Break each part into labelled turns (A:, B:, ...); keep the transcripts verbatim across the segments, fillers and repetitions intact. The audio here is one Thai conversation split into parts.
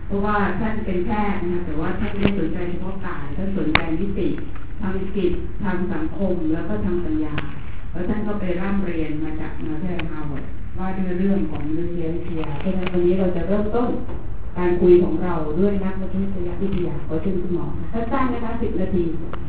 A: เพราะว่าท่านเป็นแพทย์นะคะแต่ว่าท่านไม่สนใจเฉพาะกายท่านสนใจมิติทางจิตทางสังคมแล้วก็ทางปัญญาแล้วท่านก็ไปร่ำเรียนมาจากมหาวิทยาลัยฮาร์วาร์ดว่าด้วยเรื่องของมนุษยวิทยาเพราะฉะนั้นวันนี้เราจะเริ่มต้นการคุยของเราด้วยนักมนุษยวิทยาขอเชิญคุณหมอสั้นๆนะคะสิบนาที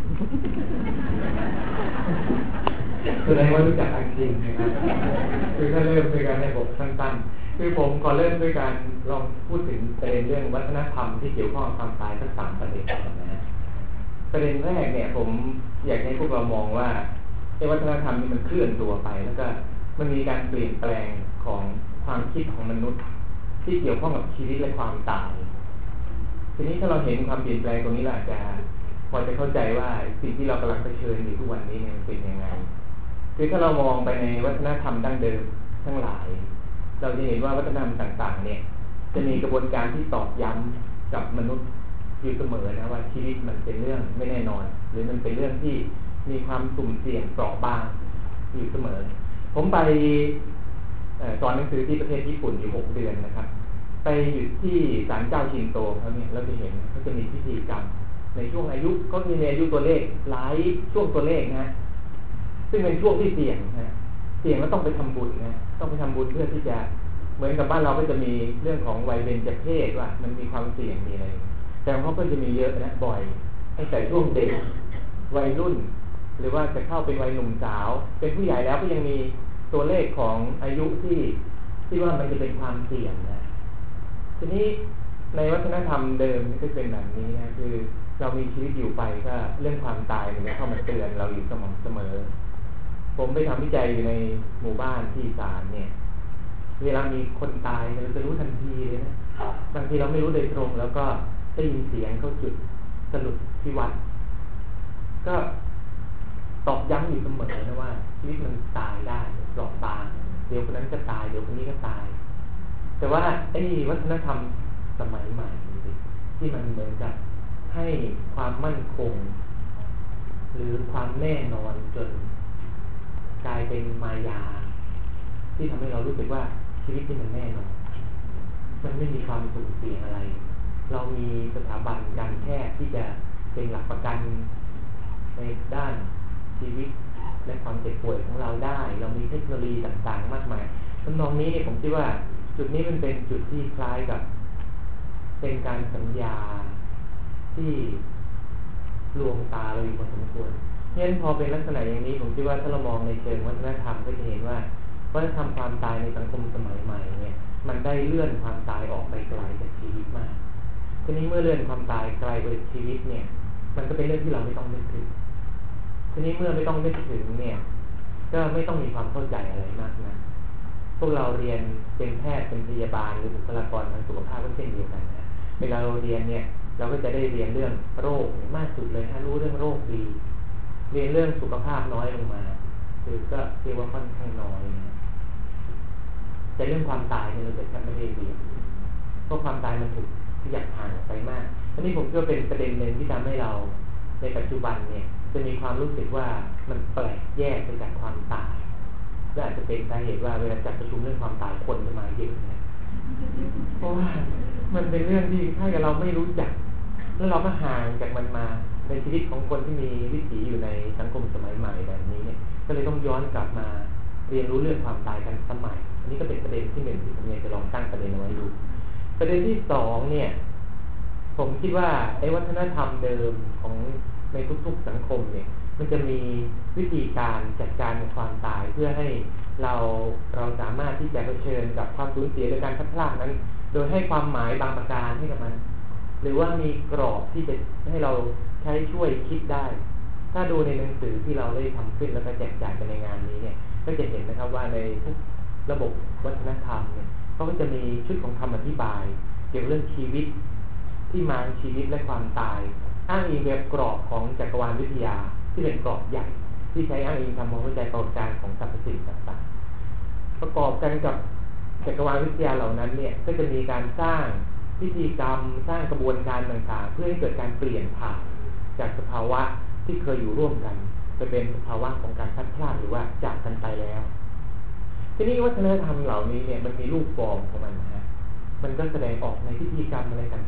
B: แสดงว่ารู้จักอันจริงนะครับคือถ้าเริ่มด้วยการในบทสั้นๆคือผมขอเริ่มด้วยการลองพูดถึงประเด็นเรื่องวัฒนธรรมที่เกี่ยวข้องกับความตายทั้งสามประเด็นนะฮะประเด็นแรกเนี่ยผมอยากให้พวกเรามองว่าไอ้วัฒนธรรมนี่มันเคลื่อนตัวไปแล้วก็มันมีการเปลี่ยนแปลงของความคิดของมนุษย์ที่เกี่ยวข้องกับชีวิตและความตายทีนี้ถ้าเราเห็นความเปลี่ยนแปลงตรงนี้เราอาจจะพอจะเข้าใจว่าสิ่งที่เรากำลังเผชิญอยู่ทุกวันนี้เนี่ยมันเป็นยังไงคือถ้าเรามองไปในวัฒนธรรมดั้งเดิมทั้งหลายเราจะเห็นว่าวัฒนธรรมต่างๆเนี่ยจะมีกระบวนการที่ตอกย้ำกับมนุษย์อยู่เสมอนะว่าชีวิตมันเป็นเรื่องไม่แน่นอนหรือมันเป็นเรื่องที่มีความสุ่มเสี่ยงเปราะบางอยู่เสมอผมไปสอนหนังสือที่ประเทศญี่ปุ่นอยู่หกเดือนนะครับไปอยู่ที่ศาลเจ้าชินโตเขาเนี่ยเราจะเห็นเขาจะมีพิธีกรรมในช่วงอายุก็มีอายุตัวเลขหลายช่วงตัวเลขนะซึ่งเป็นช่วงที่เสี่ยงนะเสี่ยงแล้วต้องไปทำบุญนะต้องไปทำบุญเพื่อที่จะเหมือนกับบ้านเราก็จะมีเรื่องของวัยเบญจเพศว่ามันมีความเสี่ยงมีอะไรแต่เขาก็จะมีเยอะนะบ่อยตั้งแต่ช่วงเด็กวัยรุ่นหรือว่าจะเข้าเป็นวัยหนุ่มสาวเป็นผู้ใหญ่แล้วก็ยังมีตัวเลขของอายุที่ที่ว่ามันจะเป็นความเสี่ยงนะทีนี้ในวัฒนธรรมเดิมก็เป็นแบบนี้นะคือเรามีชีวิตอยู่ไปก็เรื่องความตายมันจะเข้ามาเตือนเราอยู่สม่ำเสมอผมไปทำวิจัยอยู่ในหมู่บ้านที่ศาลเนี่ยเวลามีคนตายเราจะรู้ทันทีเลยนะบางทีเราไม่รู้โดยตรงแล้วก็ได้ยินเสียงเขาจุดสรุปที่วัดก็ตอกย้ำอยู่เสมอนะว่าชีวิตมันตายได้เปราะบางเดี๋ยวคนนั้นก็ตายเดี๋ยวคนนี้ก็ตายแต่ว่าไอ้วัฒนธรรมสมัยใหม่ที่มันเหมือนกับให้ความมั่นคงหรือความแน่นอนจนกลายเป็นมายาที่ทำให้เรารู้สึกว่าชีวิตนี่มันแน่นอนมันไม่มีความสุ่มเสี่ยงอะไรเรามีสถาบันการแพทย์ที่จะเป็นหลักประกันในด้านชีวิตและความเจ็บป่วยของเราได้เรามีเทคโนโลยีต่างๆมากมายทำนองนี้เนี่ยผมคิดว่าจุดนี้มันเป็นจุดที่คล้ายกับเป็นการสัญญาที่ลวงตาเราอยู่พอสมควรเพราะฉะนั้นพอเป็นลักษณะอย่างนี้ผมคิดว่าถ้าเรามองในเชิงวัฒนธรรมก็จะเห็นว่าวัฒนธรรมความตายในสังคมสมัยใหม่เนี่ยมันได้เลื่อนความตายออกไปไกลจากชีวิตมากทีนี้เมื่อเลื่อนความตายไกลไปชีวิตเนี่ยมันก็เป็นเรื่องที่เราไม่ต้องนึกถึงทีนี้เมื่อไม่ต้องนึกถึงเนี่ยก็ไม่ต้องมีความเข้าใจอะไรมากนะพวกเราเรียนเป็นแพทย์เป็นพยาบาลหรือบุคลากรทางสุขภาพก็เช่นเดียวกันนะเวลาเราเรียนเนี่ยเราก็จะได้เรียนเรื่องโรคมากสุดเลยถ้ารู้เรื่องโรคดีเรียนเรื่องสุขภาพน้อยลงมาคือก็เรียกว่าค่อนข้างน้อยนะแต่เรื่องความตายเนี่ยเราจะแทบไม่ได้เรียนเพราะความตายมันถูกขยับห่างไปมากอันนี้ผมก็เป็นประเด็นหนึ่งที่ทำให้เราในปัจจุบันเนี่ยจะมีความรู้สึกว่ามันแปลกแยกไปจากความตายและอาจจะเป็นสาเหตุว่าเวลาจัดประชุมเรื่องความตายคนจะมาเยอะนะเพราะว่ามันเป็นเรื่องที่ถ้าเราไม่รู้จักแล้วเราก็ห่างจากมันมาในชีวิตของคนที่มีวิถีอยู่ในสังคมสมัยใหม่แบบนี้เนี่ยก็เลยต้องย้อนกลับมาเรียนรู้เรื่องความตายกันสมัยอันนี้ก็เป็นประเด็นที่หนึ่งที่ผมอยากจะลองตั้งประเด็นเอาไว้ดูประเด็นที่สองเนี่ยผมคิดว่าไอ้วัฒนธรรมเดิมของในทุกๆสังคมเนี่ยมันจะมีวิธีการจัดการกับความตายเพื่อให้เราเราสามารถที่จะเผชิญกับความสูญเสียโดยการพลัดพรากนั้นโดยให้ความหมายบางประการให้กับมันหรือว่ามีกรอบที่จะให้เราใช้ช่วยคิดได้ถ้าดูในหนังสือที่เราได้ทำขึ้นแล้วก็แจกจ่ายกันในงานนี้เนี่ยก็จะเห็นนะครับว่าในทุกระบบวัฒนธรรมเนี่ยเขาก็จะมีชุดของคำอธิบายเกี่ยวกับเรื่องชีวิตที่มาชีวิตและความตายอ้างอิงแบบกรอบของจักรวาลวิทยาที่เป็นกรอบใหญ่ที่ใช้อ้างอิงทำความเข้าใจกระบวนการของสรรพสิ่งต่างๆประกอบกันกับจักรวาลวิทยาเหล่านั้นเนี่ยก็จะมีการสร้างพิธีกรรมสร้างกระบวนการต่างๆเพื่อให้เกิดการเปลี่ยนผ่านจากสภาวะที่เคยอยู่ร่วมกันไปเป็นสภาวะของการพลัดพรากหรือว่าจากกันไปแล้วทีนี้วัฒนธรรมเหล่านี้เนี่ยมันมีรูปฟอร์มของมันนะฮะมันก็แสดงออกในพิธีกรรมอะไรต่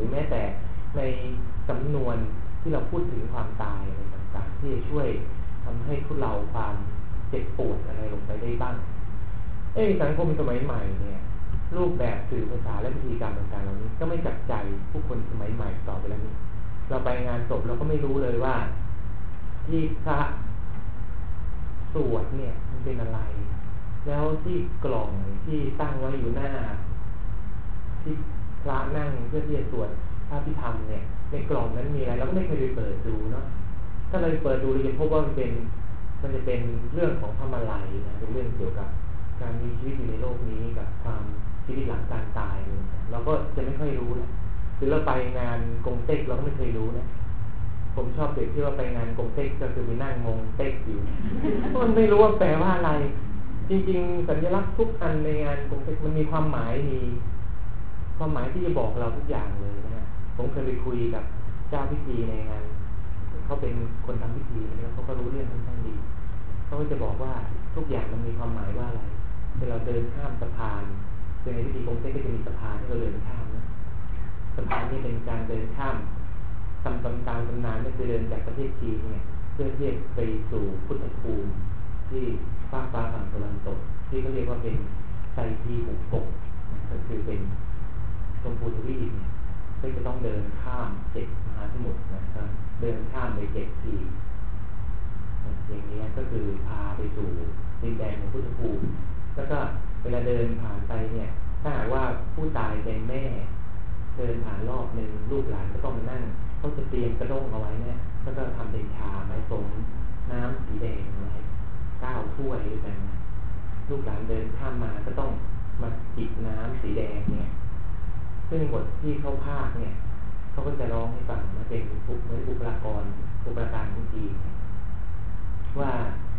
B: แม้แต่ในสำนวนที่เราพูดถึงความตายอะไรต่างๆที่จะช่วยทำให้พวกเราความเจ็บปวดอะไรลงไปได้บ้างเอ้สังคมสมัยใหม่เนี่ยรูปแบบสื่อภาษาและพิธีกรรมต่างๆเหล่านี้ก็ไม่จับใจผู้คนสมัยใหม่ต่อไปแล้วนี่เราไปงานศพเราก็ไม่รู้เลยว่าที่พระสวดเนี่ยมันเป็นอะไรแล้วที่กล่องที่ตั้งไว้อยู่หน้าที่พระนั่งเพื่อที่จะสวดพระพิธรรมเนี่ยในกล่องนั้นมีอะไรเราก็ไม่เคยไปเปิดดูเนาะถ้าเราเปิดดูเราจะพบว่ามันเป็นมันจะเป็นเรื่องของธรรมะไรนะเป็นเรื่องเกี่ยวกับการมีชีวิตอยู่ในโลกนี้กับความชีวิตหลังการตายเราก็จะไม่ค่อยรู้นะหรือเราไปงานกงเต็กเราก็ไม่เคยรู้นะผมชอบเปรียบเทียบว่าไปงานกงเต็กก็คือไปนั่งงงเต็กอยู่มันไม่รู้ว่าแปลว่าอะไรจริงๆสัญลักษณ์ทุกอันในงานกงเต็กมันมีความหมายมีความหมายที่จะบอกเราทุกอย่างเลยนะฮะผมเคยไปคุยกับเจ้าพิธีในงานเขาเป็นคนทำพิธีแล้วเขาก็รู้เรื่องค่อนข้างดีเขาก็จะบอกว่าทุกอย่างมันมีความหมายว่าอะไรเวลาเราเดินข้ามสะพานในพิธีกงเต็กก็จะมีสะพานที่เราเดินข้ามนะสะพานนี้เป็นการเดินข้ามตามตำตามตำนานก็คือเดินจากประเทศจีนเนี่ยเพื่อที่จะไปสู่พุทธภูมิที่ภาคฟ้าฝั่งตะวันตกที่เขาเรียกว่าเป็นไซทีหุบกบก็คือเป็นชมพูทวีปเนี่ยก็จะต้องเดินข้ามเจ็ดมหาสมุทรนะครับเดินข้ามไปเจ็ดทีอย่างนี้ก็คือพาไปสู่ดินแดนของพุทธภูมิแล้วก็เวลาเดินผ่านไปเนี่ยถ้าหากว่าผู้ตายเป็นแม่เดินผ่านรอบหนึ่งลูกหลานก็ต้องมานั่งเขาจะเตรียมกระด้งเอาไว้เนี่ยแล้วก็ทำเป็นชาไม้สมน้ำสีแดงไว้เก้าถ้วยด้วยกันนะลูกหลานเดินข้ามมาก็ต้องมาจิบน้ำสีแดงเนี่ยซึ่งบทที่เขาพากเนี่ยเขาก็จะร้องให้ฟังนะเป็นบุคบุคลากรบุคลากรของจีนว่า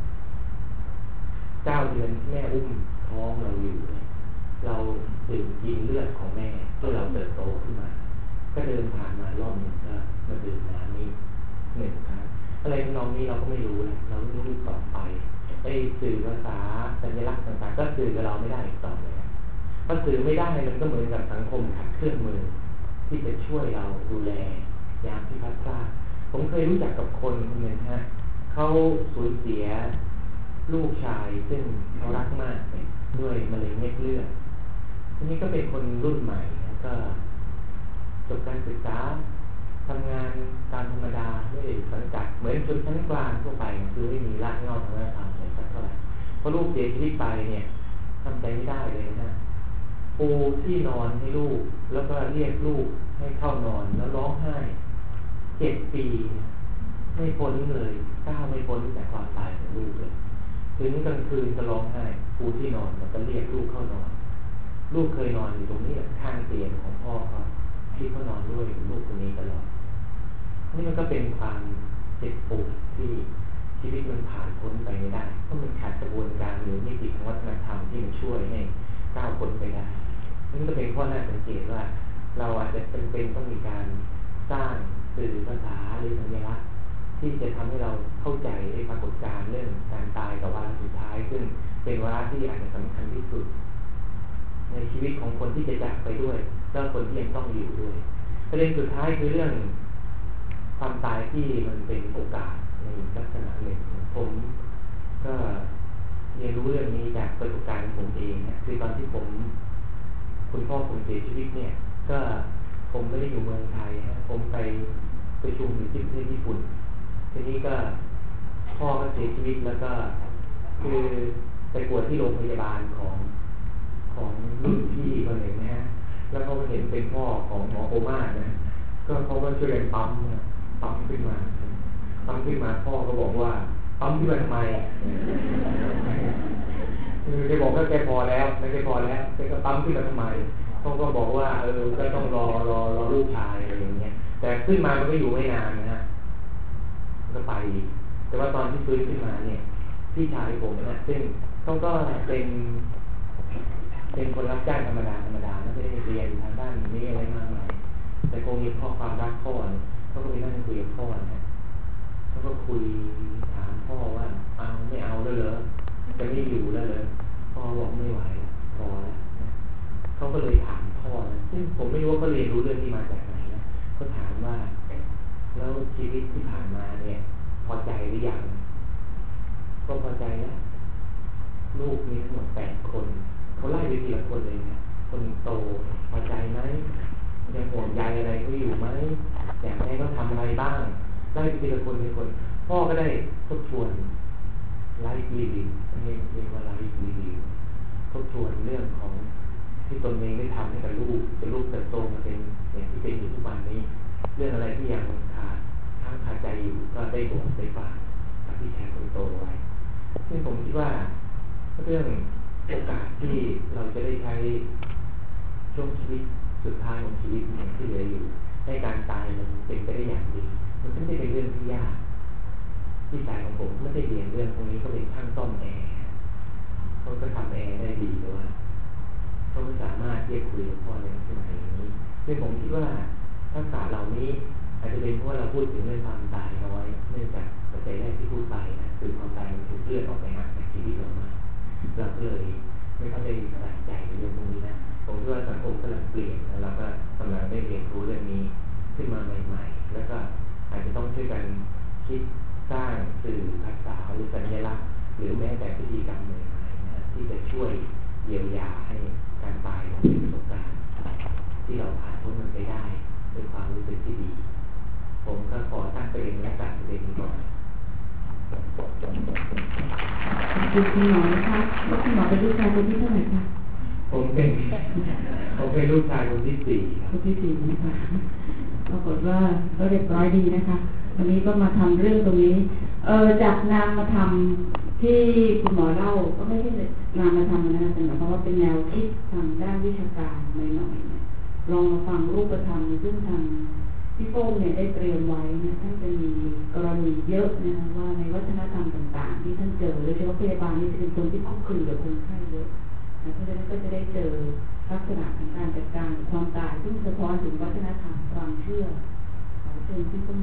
B: เก้าเดือนที่แม่อุ้มท้องเราอยู่เนี่ยเราดื่มกินเลือดของแม่เพื่อเราเติบโตขึ้นมาก็เดินผ่านมารอบหนึ่งก็มาดื่มน้ำนี้หนึ่งครั้งอะไรทำนองนี้เราก็ไม่รู้เลยเราไม่รู้ต่อไปไอ้สื่อภาษาสัญลักษณ์ต่างๆก็สื่อกับเราไม่ได้อีกต่อเลยเพราะสื่อไม่ได้มันก็เหมือนกับสังคมขัดเคลื่อนมือที่จะช่วยเราดูแลยามที่พัดพลาดผมเคยรู้จักกับคนคนหนึ่งฮะเขาสูญเสียลูกชายซึ่งเขารักมากด้วยมะเร็งเม็ดเลือดทีนี้ก็เป็นคนรุ่นใหม่แล้วก็จบการศึกษาทำงานตามธรรมดาไม่ได้สังกัดเหมือนชนชั้นกลางทั่วไปคือไม่มีรากเหง้าทางวัฒนธรรมอะไรสักเท่าไหร่พอลูกเสียชีวิตไปเนี่ยทำใจไม่ได้เลยนะปูที่นอนให้ลูกแล้วก็เรียกลูกให้เข้านอนแล้วร้องไห้เจ็ดปีไม่พ้นเลยก้าวไม่พ้นจากความตายของลูกเลยถึงกลางคืนก็ร้องไห้ปูที่นอนแล้วก็เรียกลูกเข้านอนลูกเคยนอนอยู่ตรงนี้ข้างเตียงของพ่อเขาที่เขานอนด้วยลูกคนนี้ตลอดนี่มันก็เป็นความเจ็บปวดที่ชีวิตมันผ่านพ้นไปไม่ได้เพราะมันขาดกระบวนการหรือมิติของวัฒนธรรมที่มันช่วยให้ก้าวพ้นไปได้นี่ก็เป็นข้อน่าสังเกตว่าเราอาจจะจำเป็นต้องมีการสร้างสื่อภาษาหรือสัญลักษณ์ที่จะทำให้เราเข้าใจในปรากฏการณ์เรื่องการตายกับวาระสุดท้ายซึ่งเป็นวาระที่อาจจะสำคัญที่สุดในชีวิตของคนที่จะจากไปด้วยแล้วคนที่ยังต้องอยู่ด้วยประเด็นสุดท้ายคือเรื่องความตายที่มันเป็นโอกาสในลักษณะหนึ่งผมก็เรียนรู้เรื่องนี้จากประสบการณ์ของผมเองนะคือตอนที่ผมคุณพ่อผมเสียชีวิตเนี่ยก็ผมไม่ได้อยู่เมืองไทยนะผมไปประชุมอยู่ที่ประเทศญี่ปุ่นทีนี้ก็พ่อก็เสียชีวิตแล้วก็คือไปป่วยที่โรงพยาบาลของของรุ่นพี่คนหนึ่งนะฮะแล้วเขาเห็นเป็นพ่อของหมอโอมานะก็เขาก็ช่วยกันปั๊มปั๊มขึ้นมาปั๊มขึ้นมาพ่อก็บอกว่าปั๊มขึ้นมาทำไมคือแกบอกว่าแกพอแล้วไม่แกพอแล้วแกก็ปั๊มขึ้นมาทำไมเขาก็บอกว่าเออก็ต้องรอรอรอลูกชายอะไรอย่างเงี้ยแต่ขึ้นมามันก็อยู่ไม่นานนะฮะก็ไปแต่ว่าตอนที่ฟื้นขึ้นมาเนี่ยพี่ชายผมนะซึ่งเขาก็เป็นเป็นคนรับจ้างธรรมดาธรรมดาไม่ได้เรียนทางด้านนี้อะไรมากมายแต่คงมีข้อความรักพ่อเขาก็ไปนั่งคุยกับพ่อนะเขาก็คุยถามพ่อว่าเอาไม่เอาแล้วเหรอจะไม่อยู่แล้วเหรอพ่อบอกไม่ไหวพอแล้วเขาก็เลยถามพ่อนะซึ่งผมไม่รู้ว่าเขาเรียนรู้เรื่องนี้มาจากไหนนะก็ถามว่าแล้วชีวิตที่ผ่านมาเนี่ยพอใจหรือยังก็พอใจแล้วลูกมีทั้งหมดแปดคนเขาไล่ไปทีละคนเลยนะคนโตพอใจไหมยังห่วงใยอะไรเขาอยู่ไหมอยากให้เขาทำอะไรบ้างไล่ไปทีละคนทีละคนพ่อก็ได้ทบทวนไลฟ์รีวิวเรียกเรียกว่าไลฟ์รีวิวทบทวนเรื่องของที่ตนเองได้ทำให้กับลูกจนลูกเติบโตมาเป็นอย่างที่เป็นอยู่ทุกวันนี้เรื่องอะไรที่ยังขาดค้างคาใจอยู่ก็ได้บอกได้ฝากกับพี่ชายคนโตไว้ซึ่งผมคิดว่าเรื่องโอกาสที่เราจะได้ใช้ช่วงชีวิตสุดท้ายของชีวิตอย่างที่เหลืออยู่ให้การตายมันเป็นไปได้อย่างดีมันไม่ได้เป็นเรื่องที่ยากพี่ชายของผมไม่ได้เรียนเรื่องพวกนี้ก็เป็นช่างซ่อมแอร์เขาก็ทำแอร์ได้ดีด้วยเขาก็สามารถเรียกคุยกับพ่อในลักษณะอย่างนี้ซึ่งผมคิดว่าทักษะเหล่านี้อาจจะเป็นเพราะว่าเราพูดถึงเรื่องความตายน้อยเนื่องจากปัจจัยแรกที่พูดไปนะคือความตายมันถูกเลื่อนออกไปห่างจากชีวิตเรามาเราก็เลยไม่ค่อยได้ใส่ใจในเรื่องพวกนี้นะผมคิดว่าสังคมกำลังเปลี่ยนแล้วเราก็กำลังได้เรียนรู้เรื่องนี้ขึ้นมาใหม่ๆแล้วก็อาจจะต้องช่วยกันคิดสร้างสื่อภาษาหรือสัญลักษณ์หรือแม้แต่พิธีกรรมใหม่ๆนะที่จะช่วยเยียวยาให้การตายเป็นประสบการณ์ที่เราผ่านพ้นมันไปได้ด้วยความรู้สึกที่ดีผมก็ขอตั้งประเด็นและการประเด็นนี้ก่อน
A: คุณคุณหมอนะคะว่าคุณหมอเป็นลูกชายคนที่เท่าไหร่คะ
B: ผมเป็นผมเป็นลูกชายคนที่สี่
A: คนที่สี่นะคะปรากฏว่าก็เรียบร้อยดีนะคะวันนี้ก็มาทำเรื่องตรงนี้เออจากนามมาทำที่คุณหมอเล่าก็ไม่ใช่นามมาทำนะแต่หมายความว่าเป็นแนวคิดทางด้านวิชาการหน่อยๆเนี่ยลองมาฟังรูปธรรมซึ่งทางพี่โป้งเนี่ยได้เตรียมไว้นะท่านจะมีกรณีเยอะนะคะว่าในวัฒนธรรมต่างๆที่ท่านเจอโดยเฉพาะพยาบาลนี่จะเป็นคนที่คุกคีกับคนไข้เยอะนะเพราะฉะนั้นก็จะได้เจอลักษณะของการจัดการความตายซึ่งสะท้อนถึงวัฒนธรรมความเชื่อของเชิญที่ต้อง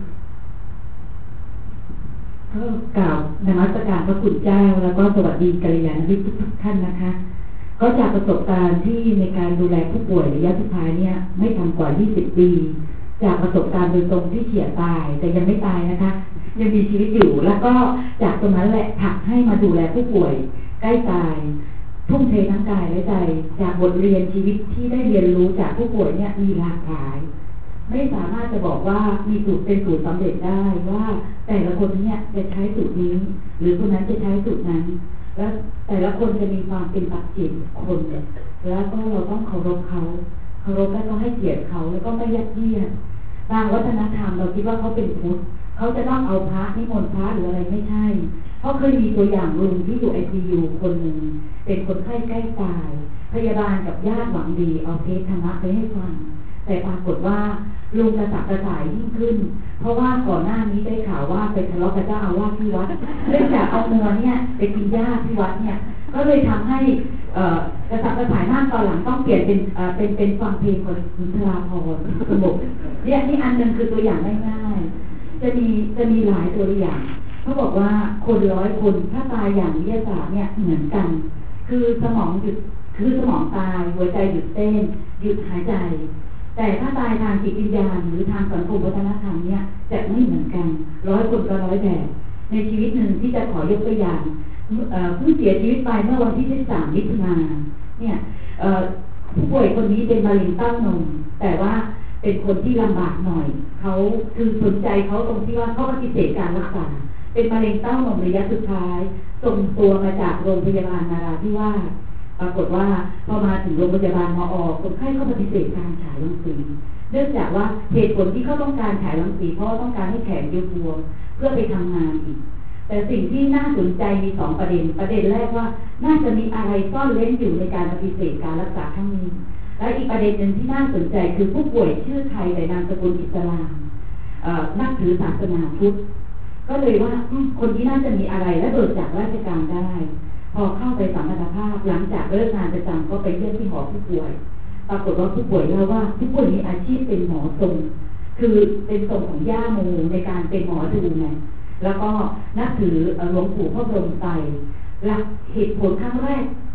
A: ก็กล่าวนมัสการพระคุณเจ้าแล้วก็สวัสดีกัลยาณมิตรทุกท่านนะคะก็จากประสบการณ์ที่ในการดูแลผู้ป่วยระยะสุดท้ายเนี่ยไม่ต่ำกว่ายี่สิบปีจากประสบการณ์โดยตรงที่เฉียดตายแต่ยังไม่ตายนะคะยังมีชีวิตอยู่แล้วก็จากตรงนั้นแหละผลักให้มาดูแลผู้ป่วยใกล้ตายทุ่มเททั้งกายและใจจากบทเรียนชีวิตที่ได้เรียนรู้จากผู้ป่วยเนี่ยมีหลากหลายไม่สามารถจะบอกว่ามีสูตรเป็นสูตรสำเร็จได้ว่าแต่ละคนเนี่ยจะใช้สูตรนี้หรือคนนั้นจะใช้สูตรนั้นแล้วแต่ละคนจะมีความเป็นปัจเจกคนแล้วก็เราต้องเคารพเขาเคารพแล้วก็ให้เกียรติเขาแล้วก็ไม่ยัดเยียดบางวัฒนธรรมเราคิดว่าเขาเป็นพุทธเขาจะต้องเอาพระนิมนต์พระหรืออะไรไม่ใช่เพราะเคยมีตัวอย่างลุงที่อยู่ไอซียูคนหนึ่งเป็นคนไข้ใกล้ตายพยาบาลกับญาติหวังดีเอาเทศธรรมะไปให้ฟังแต่ปรากฏว่าลุงกระสับกระส่ายยิ่งขึ้นเพราะว่าก่อนหน้านี้ได้ข่าวว่าไปทะเลาะกับเจ้าอาวาสที่วัดเนื่องจากเอาเนื้อเนี่ยไปกินหญ้าที่วัดเนี่ยก็เลยทำให้กระสับกระส่ายมากตอนหลังต้องเปลี่ยนเป็นเป็นเป็นฟังเพลงของสุนทราภรณ์สงบเนี่ยนี่อันนึงคือตัวอย่างง่ายๆจะมีจะมีหลายตัวอย่างเขาบอกว่าคนร้อยคนถ้าตายอย่างวิทยาศาสตร์เนี่ยเหมือนกันคือสมองหยุดคือสมองตายหัวใจหยุดเต้นหยุดหายใจแต่ถ้าตายทางจิตวิญญาณหรือทางสังคมวัฒนธรรมเนี่ยจะไม่เหมือนกันร้อยคนก็ร้อยแบบในชีวิตหนึ่งที่จะขอยกตัวอย่างเพิ่งเสียชีวิตไปเมื่อวันที่ยี่สิบสามมิถุนายนเนี่ยผู้ป่วยคนนี้เป็นมะเร็งเต้านมแต่ว่าเป็นคนที่ลำบากหน่อยเขาคือสนใจเขาตรงที่ว่าเขาปฏิเสธการรักษาเป็นมะเร็งเต้านมระยะสุดท้ายส่งตัวมาจากโรงพยาบาลนาราธิวาสปรากฏว่าพอมาถึงโรงพยาบาลมอคนไข้เขาปฏิเสธการฉายรังสีเนื่องจากว่าเหตุผลที่เขาต้องการฉายรังสีเพราะต้องการให้แขนยุบบวมเพื่อไปทำงานอีกแต่สิ่งที่น่าสนใจมีสองประเด็นประเด็นแรกว่าน่าจะมีอะไรซ่อนเร้นอยู่ในการปฏิเสธการรักษาครั้งนี้และอีกประเด็นหนึ่งที่น่าสนใจคือผู้ป่วยชื่อไทยแต่นามสกุลอิสลามนับถือศาสนาพุทธก็เลยว่าคนที่น่าจะมีอะไรและเบิกจากราชการได้พอเข้าไปสัมมนาภาพหลังจากเลิกงานประจำก็ไปเยี่ยมที่หอผู้ป่วยปรากฏว่าผู้ป่วยเล่าว่าผู้ป่วยมีอาชีพเป็นหมอทรงคือเป็นทรงของย่าโมในการเป็นหมอดูไงแล้วก็นับถือหลวงปู่พระบรมไตรหลักเหตุผลครั้งแรก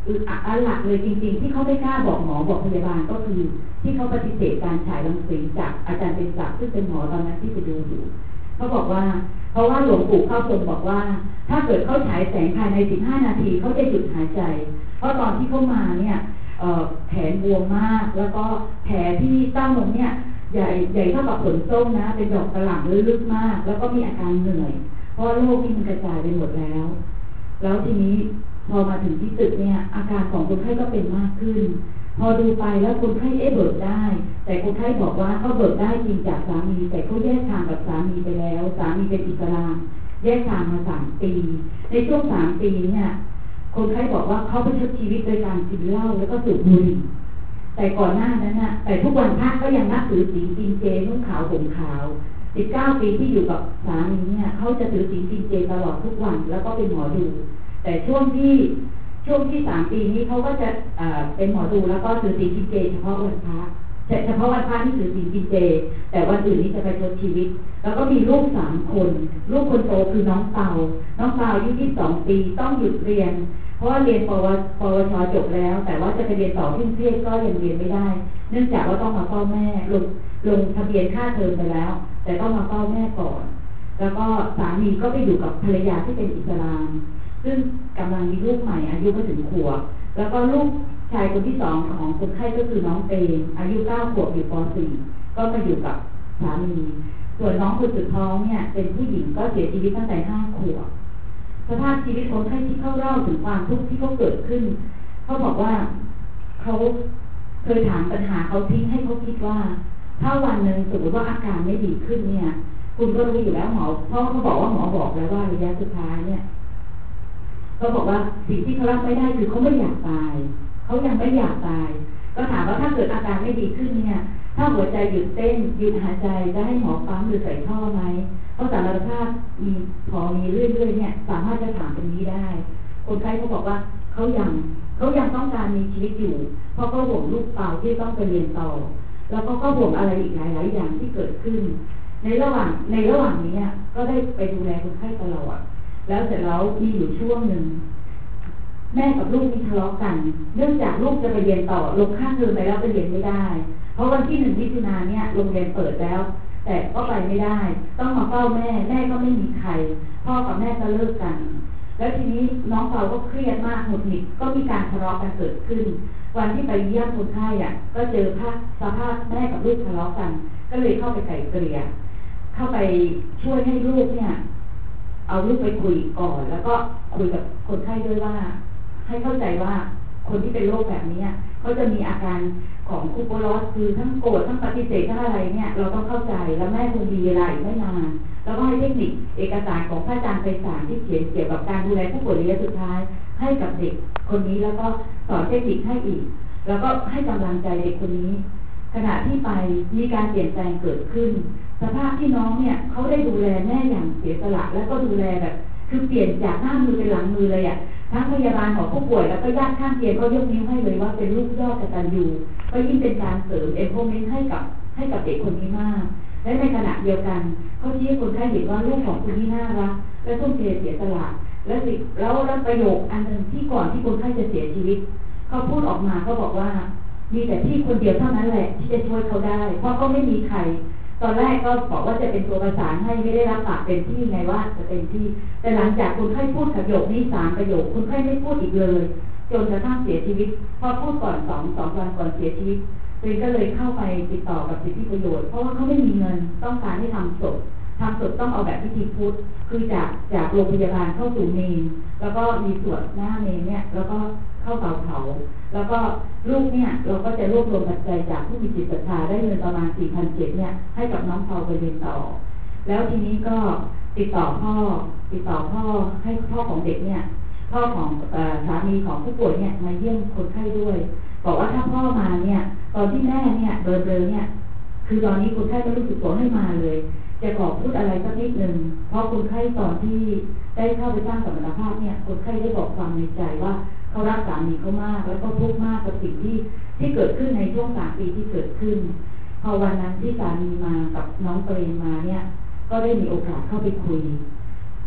C: อันหลักเลยจริงๆที่เขาไม่กล้าบอกหมอบอกพยาบาลก็คือที่เขาปฏิเสธการฉายรังสีจากอาจารย์เป็นศักดิ์ซึ่งเป็นหมอตอนนั้นที่ไปดูอยู่เขาบอกว่าเพราะว่าหลวงปู่เข้าทรงบอกว่าถ้าเกิดเขาฉายแสงภายในสิบห้านาทีเขาจะหยุดหายใจเพราะตอนที่เขามาเนี่ยแขนบวมมากแล้วก็แผลที่เต้านมเนี่ยใหญ่ใหญ่เท่ากับผลส้มนะเป็นดอกกระหล่ำลึกๆมากแล้วก็มีอาการเหนื่อยเพราะโรคนี่มันกระจายไปหมดแล้วแล้วทีนี้พอมาถึงที่ตึกเนี่ยอาการของคนไข้ก็เป็นมากขึ้นพอดูไปแล้วคนไข้เอ๊ะเบิกได้แต่คนไข้บอกว่าเขาเบิกได้จริงจากสามีแต่เขาแยกทางกับสามีไปแล้วสามีเป็นอิสลามแยกทางมาสามปีในช่วงสามปีเนี่ยคนไข้บอกว่าเขาไปใช้ชีวิตโดยการกินเหล้าแล้วก็สูบบุหรี่แต่ก่อนหน้านั้นน่ะแต่ทุกวันพระก็ยังนับถือศีลกินเจนุ่งขาวห่มขาวสิบเก้าปีที่อยู่กับสามีเนี่ยเขาจะถือศีลกินเจตลอดทุกวันแล้วก็เป็นหมอดูแต่ช่วงที่ช่วงที่สามปีนี้เขาก็จะเป็นหมอดูแล้วก็ถือศีลกินเจเฉพาะวันพระเฉพาะวันพระที่ถือศีลกินเจแต่วันอื่นนี้จะไปชดชีวิตแล้วก็มีลูกสามคนลูกคนโตคือน้องเตาน้องเตาอายุยี่สิบสองปีต้องหยุดเรียนเพราะว่าเรียนปวปวชจบแล้วแต่ว่าจะไปเรียนต่อที่กรุงเทพก็ยังเรียนไม่ได้เนื่องจากว่าต้องมาเฝ้าแม่ลงลงทะเบียนค่าเทอมไปแล้วแต่ต้องมาเฝ้าแม่ก่อนแล้วก็สามีก็ไปอยู่กับภรรยาที่เป็นอิสลามซึ่งกำลังมีลูกใหม่อายุไม่ถึงขวบแล้วก็ลูกชายคนที่สองของคนไข้ก็คือน้องเตงอายุเก้าขวบอยู่ป .สี่ ก็มาอยู่กับสามีส่วนน้องคนสุดท้องเนี่ยเป็นผู้หญิงก็เสียชีวิตตั้งแต่ห้าขวบสภาพชีวิตคนไข้ที่เขาเล่าถึงความทุกข์ที่เขาเกิดขึ้นเขาบอกว่าเขาเคยถามปัญหาเขาทิ้งให้เขาคิดว่าถ้าวันหนึ่งสมมติว่าอาการไม่ดีขึ้นเนี่ยคุณก็รู้อยู่แล้วหมอเพราะเขาบอกว่าหมอบอกแล้วว่าระยะสุดท้ายเนี่ยเขาบอกว่าสิ่งที่เขารับไม่ได้คือเขาไม่อยากตายเขายังไม่อยากตายก็ถามว่าถ้าเกิดอาการไม่ดีขึ้นเนี่ยถ้าหัวใจหยุดเต้นหยุดหายใจจะให้หมอปั๊มหรือใส่ท่อไหมเพราะสารภาพมีพอมีเรื่อยๆเนี่ยสามารถจะถามตรงนี้ได้คนไข้เขาบอกว่าเขายังเขายังต้องการมีชีวิตอยู่เพราะเขาห่วงลูกเต่าที่ต้องไปเรียนต่อแล้วก็ก็ห่วงอะไรอีกหลายๆอย่างที่เกิดขึ้นในระหว่างในระหว่างนี้ก็ได้ไปดูแลคนไข้ตลอดแล้วเสร็จแล้วมีอยู่ช่วงหนึ่งแม่กับลูกมีทะเลาะกันเนื่องจากลูกจะไปเรียนต่อลงค่าเทอมไปแล้วไปเรียนไม่ได้เพราะวันที่หนึ่งมิถุนายนเนี่ยโรงเรียนเปิดแล้วแต่ก็ไปไม่ได้ต้องมาเฝ้าแม่แม่ก็ไม่มีใครพ่อกับแม่ก็เลิกกันแล้วทีนี้น้องเปาก็เครียดมากหงุดหงิดก็มีการทะเลาะกันเกิดขึ้นวันที่ไปเยี่ยมคนไข้อ่ะก็เจอภาพสภาพแม่กับลูกทะเลาะกันก็เลยเข้าไปไกล่เกลี่ยเข้าไปช่วยให้ลูกเนี่ยเอาลูกไปคุยก่อนแล้วก็คุยกับคนไข้ด้วยว่าให้เข้าใจว่าคนที่เป็นโรคแบบนี้เขาจะมีอาการของคูโปลอสคือทั้งโกรธทั้งปฏิเสธทั้งอะไรเนี่ยเราต้องเข้าใจแล้วแม่คงมีเวลาอีกไม่นานแล้วก็ให้เทคนิคเอกสารของพระอาจารย์ไพศาลที่เขียนเกี่ยวกับการดูแลผู้ป่วยระยะสุดท้ายให้กับเด็กคนนี้แล้วก็สอนเทคนิคให้อีกแล้วก็ให้กำลังใจเด็กคนนี้ขณะที่ไปมีการเปลี่ยนแปลงเกิดขึ้นสภาพที่น้องเนี่ยเขาได้ดูแลแม่อย่างเสียสละแล้วก็ดูแลแบบคือเปลี่ยนจากหน้ามือเป็นหลังมือเลยอ่ะทั้งพยาบาลของผู้ป่วยแล้วก็ญาติข้างเคียงก็ยกนิ้วให้เลยว่าเป็นลูกยอดกตัญญูก็ยิ่งเป็นการเสริมเอ็มโพเมนต์ให้กับให้กับเด็กคนนี้มากและในขณะเดียวกันเขาชี้ให้คนไข้เห็นว่าลูกของคุณนี่น่ารักและทุ่มเทเสียสละและสิแล้วแล้วประโยคอันหนึ่งที่ก่อนที่คนไข้จะเสียชีวิตเขาพูดออกมาเขาบอกว่ามีแต่พี่คนเดียวเท่านั้นแหละที่จะช่วยเขาได้เพราะเขาไม่มีใครตอนแรกก็บอกว่าจะเป็นตัวประสานให้ไม่ได้รับปากเป็นที่ไงว่าจะเป็นที่แต่หลังจากคนไข้พูดประโยคนี้สามประโยคคนไข้ไม่พูดอีกเลยจนกระทั่งเสียชีวิตพอพูดก่อนสองสองวันก่อนเสียชีวิตตัวเองก็เลยเข้าไปติดต่อกับสิทธิประโยชน์เพราะว่าเขาไม่มีเงินต้องการให้ทำศพทำศพต้องเอาแบบพิธีพุทธคือจากจากโรงพยาบาลเข้าสู่เมนแล้วก็มีสวดหน้าเมนเนี่ยแล้วก็เข้าเตาเผาแล้วก็ลูกเนี่ยเราก็จะรวบรวมปัจจัยจากผู้มีจิตศรัทธาได้เงินประมาณ สี่พันเจ็ดร้อย เนี่ยให้กับน้องเปาไปเรียนต่อแล้วทีนี้ก็ติดต่อพ่อติดต่อพ่อให้พ่อของเด็กเนี่ยพ่อของเอ่อสามีของผู้ป่วยเนี่ยมาเยี่ยมคนไข้ด้วยบอกว่าถ้าพ่อมาเนี่ยตอนที่แม่เนี่ยเบลอๆเนี่ยคือตอนนี้คนไข้ก็รู้สึกตัวให้มาเลยจะขอพูดอะไรสักนิดนึงเพราะคนไข้ตอนที่ได้เข้าไปสร้างสมรรถภาพเนี่ยคนไข้ได้บอกความในใจว่าเขารักสามีเขามากแล้วก็ทุกข์มากกับสิ่งที่ที่เกิดขึ้นในช่วงสามปีที่เกิดขึ้นพอวันนั้นที่สามีมากับน้องเปรมมาเนี่ยก็ได้มีโอกาสเข้าไปคุย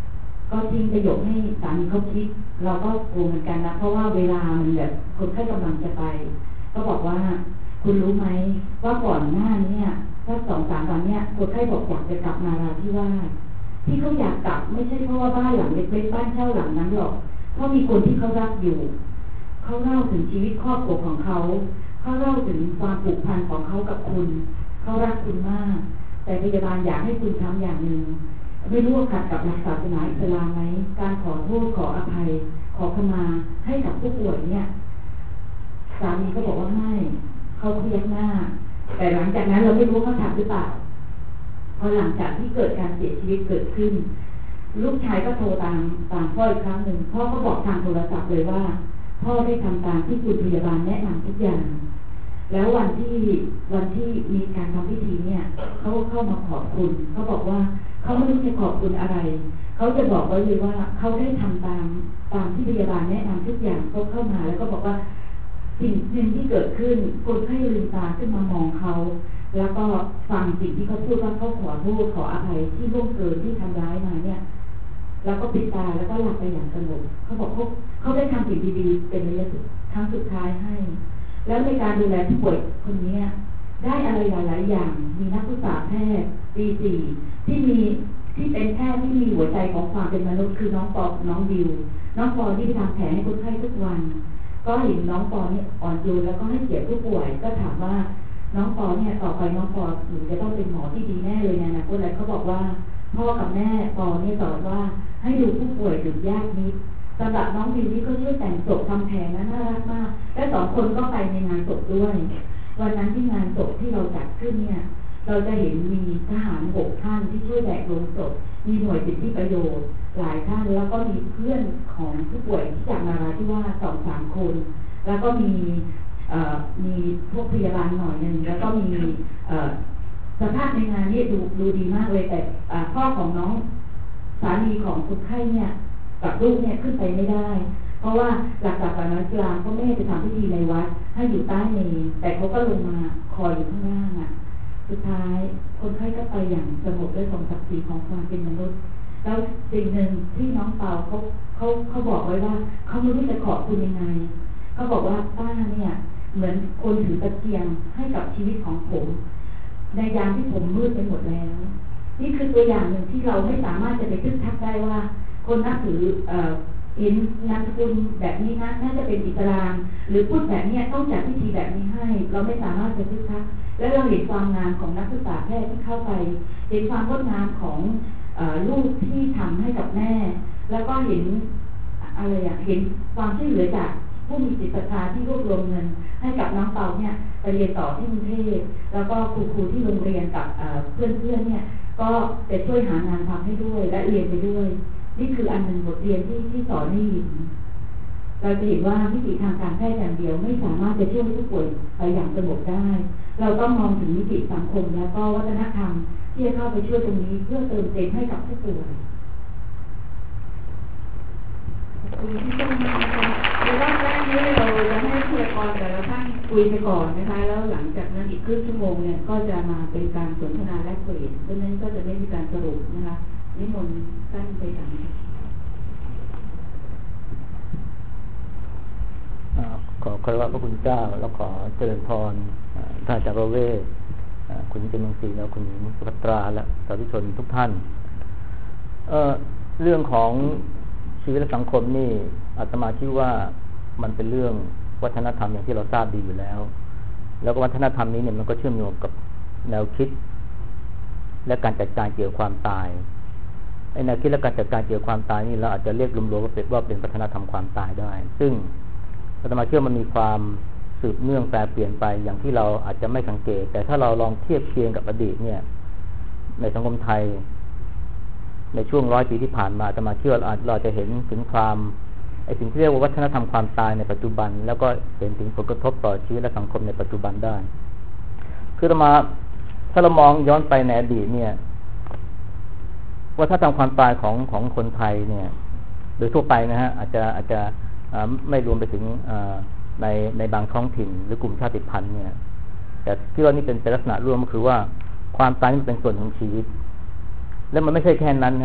C: ก็ทิ้งประโยคให้สามีเขาคิดเราก็กลัวเหมือนกันนะเพราะว่าเวลามันแบบคนไข้กำลังจะไปก็บอกว่าคุณรู้ไหมว่าก่อนหน้านี้ถ้าสองสามวันเนี้ยคนไข้บอกอยากจะกลับนาราธิวาสที่เขาอยากกลับไม่ใช่เพราะว่าบ้านหลังเล็กๆบ้านเช่าหลังนั้นหรอกเพราะมีคนที่เขารักอยู่เขาเล่าถึงชีวิตครอบครัวของเขาเขาเล่าถึงความผูกพันของเขากับคุณเขารักคุณมากแต่พยาบาลอยากให้คุณทำอย่างหนึ่งไม่รู้ว่าขัดกับหลักศาสนาอิสลามไหมการขอโทษขออภัยขอขมาให้กับผู้ป่วยเนี่ยสามีก็บอกว่าไม่เขาพยักหน้าแต่หลังจากนั้นเราไม่รู้เขาทำหรือเปล่าพอหลังจากที่เกิดการเสียชีวิตเกิดขึ้นลูกชายก็โทรตามตามพ่ออีกครั้งหนึ่งพ่อก็บอกทางโทรศัพท์เลยว่าพ่อได้ทำตามที่คุณพยาบาลแนะนำทุกอย่างแล้ววันที่วันที่มีการทำพิธีเนี่ยเขาก็เข้ามาขอบคุณเขาบอกว่าเขาไม่รู้จะขอบคุณอะไรเขาจะบอกไว้เลยว่าเขาได้ทำตามตามที่พยาบาลแนะนำทุกอย่างเขาเข้ามาแล้วก็บอกว่าสิ่งสิ่งที่เกิดขึ้นคนไข้ลืมตาขึ้นมามองเขาแล้วก็ฟังสิ่งที่เขาพูดว่าเขาขอโทษขออภัยที่ล่วงเกินที่ทำร้ายมาเนี่ยแล้วก็ปิดตาแล้วก็หลับไปอย่างสงบเขาบอกเขาเขาได้ทำสิ่งดีๆเป็นระยะครั้งสุดท้ายให้แล้วในการดูแลผู้ป่วยคนนี้ได้อะไรหลายๆอย่างมีนักศึกษาแพทย์ปีสี่ที่มีที่เป็นแพทย์ที่มีหัวใจของความเป็นมนุษย์คือน้องปอน้องดิวน้องปอที่ไปทำแผลให้คนไข้ทุกวันก็เห็นน้องปอเนี่ยอ่อนโยนแล้วก็ให้เกียรติผู้ป่วยก็ถามว่าน้องปอเนี่ยต่อไปน้องปอหนูจะต้องเป็นหมอที่ดีแน่เลยนะนะคนอะไรเขาบอกว่าพ่อกับแม่ปอเนี่ยสอนว่าให้ดูผู้ป่วยถึงญาติมิตรสำหรับน้องดิวนี่ก็ช่วยแต่งศพทำแผลนะน่ารักมากและสองคนก็ไปในงานศพด้วยวันนั้นที่งานศพที่เราจัดขึ้นเนี่ยเราจะเห็นมีทหารหกท่านที่ช่วยแบกลงศพมีหน่วยสิทธิประโยชน์หลายท่านแล้วก็มีเพื่อนของผู้ป่วยที่จากนาราธิวาสสองสามคนแล้วก็มีมีพวกพยาบาลหน่อยหนึ่งแล้วก็มีสภาพในงานนี้ดูดูดีมากเลยแต่พ่อของน้องสามีของคนไข้เนี่ยกับลูกเนี่ยขึ้นไปไม่ได้เพราะว่าหลักศาสนาอิสลามก็ไม่ให้ไปทำพิธีในวัดให้อยู่ใต้เมรุแต่เขาก็ลงมาคอยอยู่ข้างล่างอ่ะสุดท้ายคนไข้ก็ไปอย่างสงบด้วยสมศักดิ์ศรีของความเป็นมนุษย์แล้วสิ่งหนึ่งที่น้องเปาเขาเขาเขาบอกไว้ว่าเขาไม่รู้จะขอบคุณยังไงเขาบอกว่าป้าเนี่ยเหมือนคนถือตะเกียงให้กับชีวิตของผมในยามที่ผมมืดไปหมดแล้วนี่คือตัวอย่างหนึ่งที่เราไม่สามารถจะไปทึกทักได้ว่าคนนับถือเอ่อเห็นนามสกุลแบบนี้นะน่าจะเป็นอิสลามหรือพูดแบบนี้ต้องจัดพิธีแบบนี้ให้เราไม่สามารถจะทึกทักและเราเห็นความงามของนักศึกษาแพทย์ที่เข้าไปเห็นความงดงามของเอ่อลูกที่ทำให้กับแม่แล้วก็เห็นอะไรอย่างเห็นความช่วยเหลือจากผู้มีจิตศรัทธาที่รวบรวมเงินให้กับน้องเปาเนี่ยไปเรียนต่อที่กรุงเทพแล้วก็ครูๆที่โรงเรียนกับเพื่อนๆเนี่ยก็จะช่วยหางานทำให้ด้วยและเรียนไปด้วยนี่คืออันหนึ่งบทเรียนที่ที่สอนให้เราจะเห็นว่าวิธีทางการแพทย์อย่างเดียวไม่สามารถจะช่วยผู้ป่วยไปอย่างสงบได้เราต้องมองถึงมิติสังคมและก็วัฒนธรรมที่จะเข้าไปช่วยตรงนี้เพื่อเติมเต็มให้กับผู้ป่วยคุณที่ต้องมานะคะในรอบแรกนี้เราจะให้พยากรแต่ละท่านคุยไปก่อนนะคะแล้วหลังจากนั้นอีกครึ่งชั่วโมงเนี่ยก็จะมาเป็นการสนทนาแลกเปลี่ยนเพราะฉะนั้นก็จะไม่มีการสรุปนะคะนิมนต์ท่านไปถาม
D: ขอคารวะพระคุณเจ้าแล้วขอเจริญพรท่านอาจารย์ประเวศคุณเจมิงศรีแล้วคุณสุภัตราและสาธุชนทุกท่าน เอ่อเรื่องของชีวิตและสังคมนี่อาตมาคิดว่ามันเป็นเรื่องวัฒนธรรมอย่างที่เราทราบดีอยู่แล้วแล้วก็วัฒนธรรมนี้เนี่ยมันก็เชื่อมโยงกับแนวคิดและการจัดการเกี่ยวกับความตายไอ้แนวคิดและการจัดการเกี่ยวกับความตายนี่เราอาจจะเรียกรวมๆว่าเป็นว่าเป็นวัฒนธรรมความตายได้ซึ่งอาตมาเชื่อมันมีความสืบเนื่องแปรเปลี่ยนไปอย่างที่เราอาจจะไม่สังเกตแต่ถ้าเราลองเทียบเคียงกับอดีตเนี่ยในสังคมไทยในช่วงร้อยปีที่ผ่านมาอาตมาเชื่อเราจะเห็นถึงความไอ้สิ่งที่เรียกว่าวัฒนธรรมความตายในปัจจุบันแล้วก็เห็นถึงผลกระทบต่อชีวิตและสังคมในปัจจุบันได้คืออาตมาถ้าเรามองย้อนไปในอดีตเนี่ยวัฒนธรรมความตายของของคนไทยเนี่ยโดยทั่วไปนะฮะอาจจะอาจจะไม่รวมไปถึงในในบางท้องถิ่นหรือกลุ่มชาติพันธุ์เนี่ยแต่ที่ว่านี่เป็นเป็นลักษณะร่วมก็คือว่าความตายนี่เป็นส่วนของชีวิตแล้วมันไม่ใช่แค่นั้นฮะ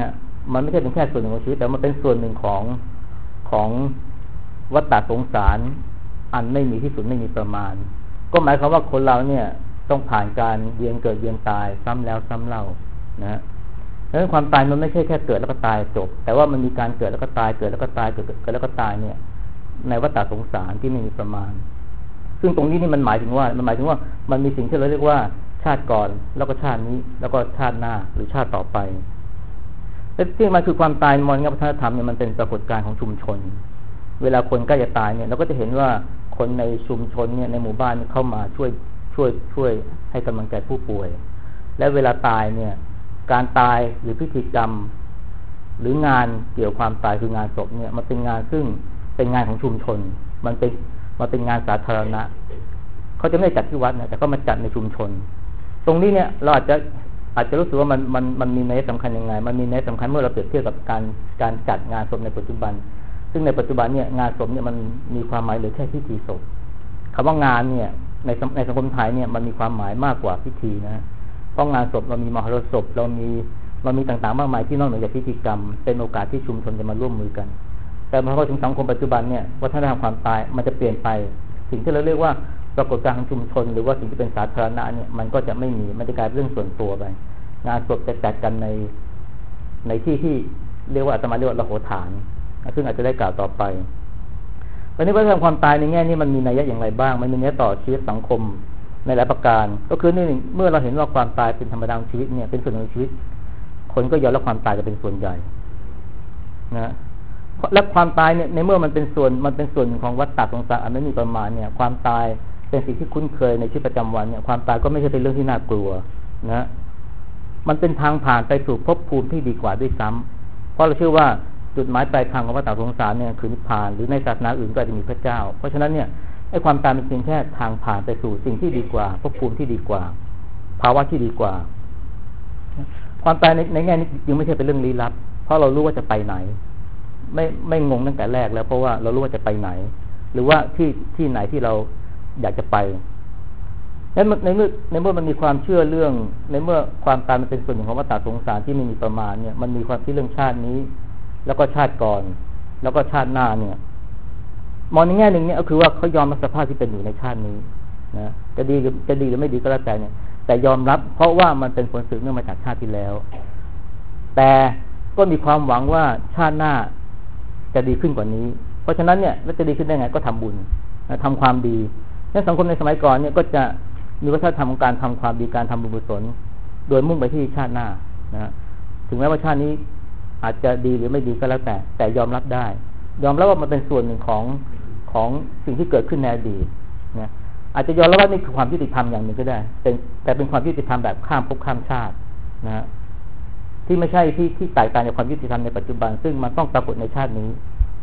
D: มันไม่ใช่เป็นแค่ส่วนหนึ่งของชีวิตแต่มันเป็นส่วนหนึ่งของของวัฏฏะสงสารอันไม่มีที่สุดไม่มีประมาณก็หมายความว่าคนเราเนี่ยต้องผ่านการเวียนเกิดเวียนตายซ้ำแล้วซ้ำเล่านะดังนั้นความตายมันไม่ใช่แค่เกิดแล้วก็ตายจบแต่ว่ามันมีการเกิดแล้วก็ตายเกิดแล้วก็ตายเกิดเกิดแล้วก็ตายเนี่ยในวัฏฏะสงสารที่ไม่มีประมาณซึ่งตรงนี้นี่มันหมายถึงว่ามันหมายถึงว่ามันมีสิ่งที่เราเรียกว่าชาติก่อนแล้วก็ชาตินี้แล้วก็ชาติหน้าหรือชาติต่อไปแต่ที่มันคือความตายมรณะวัฒนธรรมเนี่ยมันเป็นปรากฏการณ์ของชุมชนเวลาคนใกล้จะตายเนี่ยเราก็จะเห็นว่าคนในชุมชนเนี่ยในหมู่บ้านเข้ามาช่วยช่วยช่วยให้กำลังใจผู้ป่วยและเวลาตายเนี่ยการตายหรือพิธีกรรมหรืองานเกี่ยวกับความตายคืองานศพเนี่ยมันเป็นงานซึ่งเป็นงานของชุมชนมันเป็นมันเป็นงานสาธารณะเขาจะไม่จัดที่วัดนะแต่ก็มาจัดในชุมชนตรงนี้เนี่ยเราอาจจะอาจจะรู้สึกว่ามันมันมันมีนัยสำคัญยังไงมันมีนัยสำคัญเมื่อเราเปรียบเทียบกับการการจัดงานศพในปัจจุบันซึ่งในปัจจุบันเนี่ยงานศพเนี่ยมันมีความหมายเหลือแค่พิธีศพคำว่างานเนี่ยในในสังคมไทยเนี่ยมันมีความหมายมากกว่าพิธีนะเพราะงานศพเรามีมหรสพเรามีเรามีต่างๆมากมายที่นอกเหนือจากพิธีกรรมเป็นโอกาสที่ชุมชนจะมาร่วมมือกันแต่พอถึงสังคมปัจจุบันเนี่ยวัฒนธรรมความตายมันจะเปลี่ยนไปสิ่งที่เราเรียกว่าปรากฏการณ์ของชุมชนหรือว่าสิ่งที่เป็นสาธารณะเนี่ยมันก็จะไม่มีมันจะกลายเป็นเรื่องส่วนตัวไปงานศพจะจัดกันในในที่ที่เรียกว่าอาตมาเรียกว่าระโหฐานซึ่งอาจจะได้กล่าวต่อไปตอนนี้วัฒนธรรมความตายในแง่นี้มันมีนัยยะอย่างไรบ้างมันมีนัยยะต่อชีวิตสังคมในหลายประการก็คือนี่เมื่อเราเห็นว่าความตายเป็นธรรมดาของชีวิตเนี่ยเป็นส่วนหนึ่งของชีวิตคนก็ยอมรับความตายจะเป็นส่วนใหญ่นะและความตายเนี่ยในเมื่อมันเป็นส่วนมันเป็นส่วนของวัฏฏะสงสารอันไม่มีประมาณเนี่ยความตายเป็นสิ่งที่คุ้นเคยในชีวิตประจำวันเนี่ยความตายก็ไม่ใช่เป็นเรื่องที่น่ากลัวนะมันเป็นทางผ่านไปสู่ภพภูมิที่ดีกว่าด้วยซ้ำเพราะเราเชื่อว่าจุดหมายปลายทางของวัฏฏะสงสารเนี่ยคือนิพพานหรือในศาสนาอื่นก็อาจจะมีพระเจ้าเพราะฉะนั้นเนี่ยไอ้ความตายเป็นเพียงแค่ทางผ่านไปสู่สิ่งที่ดีกว่าภพภูมิที่ดีกว่าภาวะที่ดีกว่าความตายในในแง่นี้ยังไม่ใช่เป็นเรื่องลี้ลับเพราะเรารู้ว่าจะไปไหนไม่ไม่งงตั้งแต่แรกแล้วเพราะว่าเรารู้ว่าจะไปไหนหรือว่าที่ที่ไหนที่เราอยากจะไปในในเมื่อในเมื่อมันมีความเชื่อเรื่องในเมื่อความตายมันเป็นส่วนหนึ่งของวัฏฏะสงสารที่ไม่มีประมาณเนี่ยมันมีความคิดเรื่องชาตินี้แล้วก็ชาติก่อนแล้วก็ชาติหน้าเนี่ยมองในแง่หนึ่งเนี่ยก็คือว่าเขายอมรับสภาพที่เป็นอยู่ในชาตินี้นะจะดีหรือจะดีหรือไม่ดีก็แล้วแต่เนี่ยแต่ยอมรับเพราะว่ามันเป็นผลสืบเนื่องมาจากชาติที่แล้วแต่ก็มีความหวังว่าชาติหน้าจะดีขึ้นกว่านี้เพราะฉะนั้นเนี่ยแล้วจะดีขึ้นได้ไงก็ทำบุญนะทำความดีในสังคมในสมัยก่อนเนี่ยก็จะมีวัฒนธรรมของการทำความดีการทำบุญกุศลโดยมุ่งไปที่ชาติหน้านะถึงแม้ว่าชาตินี้อาจจะดีหรือไม่ดีก็แล้วแต่แต่ยอมรับได้ยอมรับว่ามันเป็นส่วนหนึ่งของของสิ่งที่เกิดขึ้นในอดีตนะอาจจะยอมรับว่านี่คือความยุติธรรมอย่างหนึ่งก็ได้เป็นแต่เป็นความยุติธรรมแบบข้ามภพข้ามชาตินะที่ไม่ใช่ที่ที่แตกต่างจากความยุติธรรมในปัจจุบันซึ่งมันต้องปรากฏในชาตินี้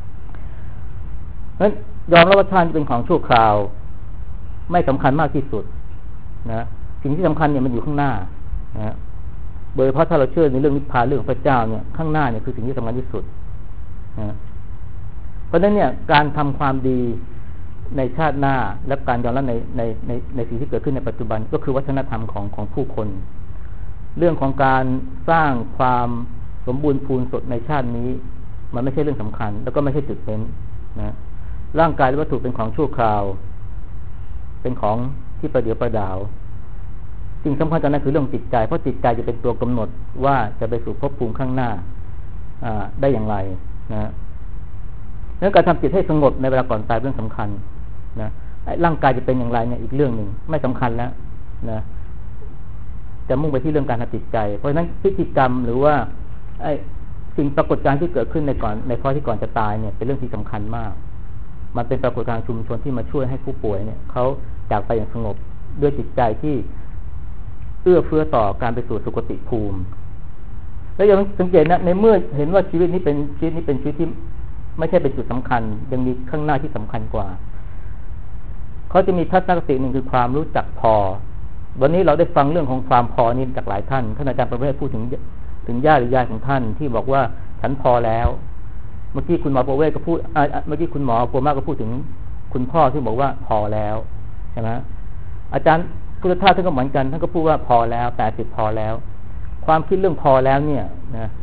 D: เพราะฉะนั้นยอมรับว่าชาติเป็นของชั่วคราวไม่สำคัญมากที่สุดนะสิ่งที่สำคัญเนี่ยมันอยู่ข้างหน้านะโดยเฉพาะถ้าเราเชื่อในเรื่องนิพพานเรื่องพระเจ้าเนี่ยข้างหน้าเนี่ยคือสิ่งที่สำคัญที่สุดนะเพราะฉะนั้นเนี่ยการทำความดีในชาติหน้าและการยอมรับในในในในสิ่งที่เกิดขึ้นในปัจจุบันก็คือวัฒนธรรมของของผู้คนเรื่องของการสร้างความสมบูรณ์พูนสดในชาตินี้มันไม่ใช่เรื่องสำคัญแล้วก็ไม่ใช่จุดเน้นนะร่างกายหรือวัตถุเป็นของชั่วคราวเป็นของที่ประเดี๋ยวประดาวสิ่งสำคัญตอนนั้นคือเรื่องจิตใจเพราะจิตใจจะเป็นตัวกำหนดว่าจะไปสู่ภพภูมิข้างหน้าได้อย่างไรนะเรื่องการทำจิตให้สงบในเวลาก่อนตายเรื่องสำคัญนะร่างกายจะเป็นอย่างไรเนี่ยอีกเรื่องหนึ่งไม่สำคัญแล้วนะจะมุ่งไปที่เรื่องการทำจิตใจเพราะฉะนั้นพิธีกรรมหรือว่าไอ้สิ่งปรากฏการณ์ที่เกิดขึ้นในก่อนในข้อที่ก่อนจะตายเนี่ยเป็นเรื่องที่สำคัญมากมันเป็นปรากฏการณ์ชุมชนที่มาช่วยให้ผู้ป่วยเนี่ยเขาจากไปอย่างสงบด้วยจิตใจที่เอื้อเฟื้อต่อการไปสู่สุคติภูมิแล้วยังสังเกตนะในเมื่อเห็นว่าชีวิตนี้เป็นชีวิตนี้เป็นชีวิตที่ไม่ใช่เป็นจุดสำคัญยังมีข้างหน้าที่สำคัญกว่าเขาจะมีทัศนคติหนึ่งคือความรู้จักพอวันนี้เราได้ฟังเรื่องของความพอนี้จากหลายท่านท่านอาจารย์ประเวศพูดถึงถึงญาติหรือยายของท่านที่บอกว่าฉันพอแล้วเมื่อกี้คุณหมอประเวศก็พูดเมื่อกี้คุณหมอปัวมากก็พูดถึงคุณพ่อที่บอกว่าพอแล้วใช่ไหมอาจารย์พุทธทาสท่านก็เหมือนกันท่านก็พูดว่าพอแล้วแปดสิบพอแล้วความคิดเรื่องพอแล้วเนี่ยนะ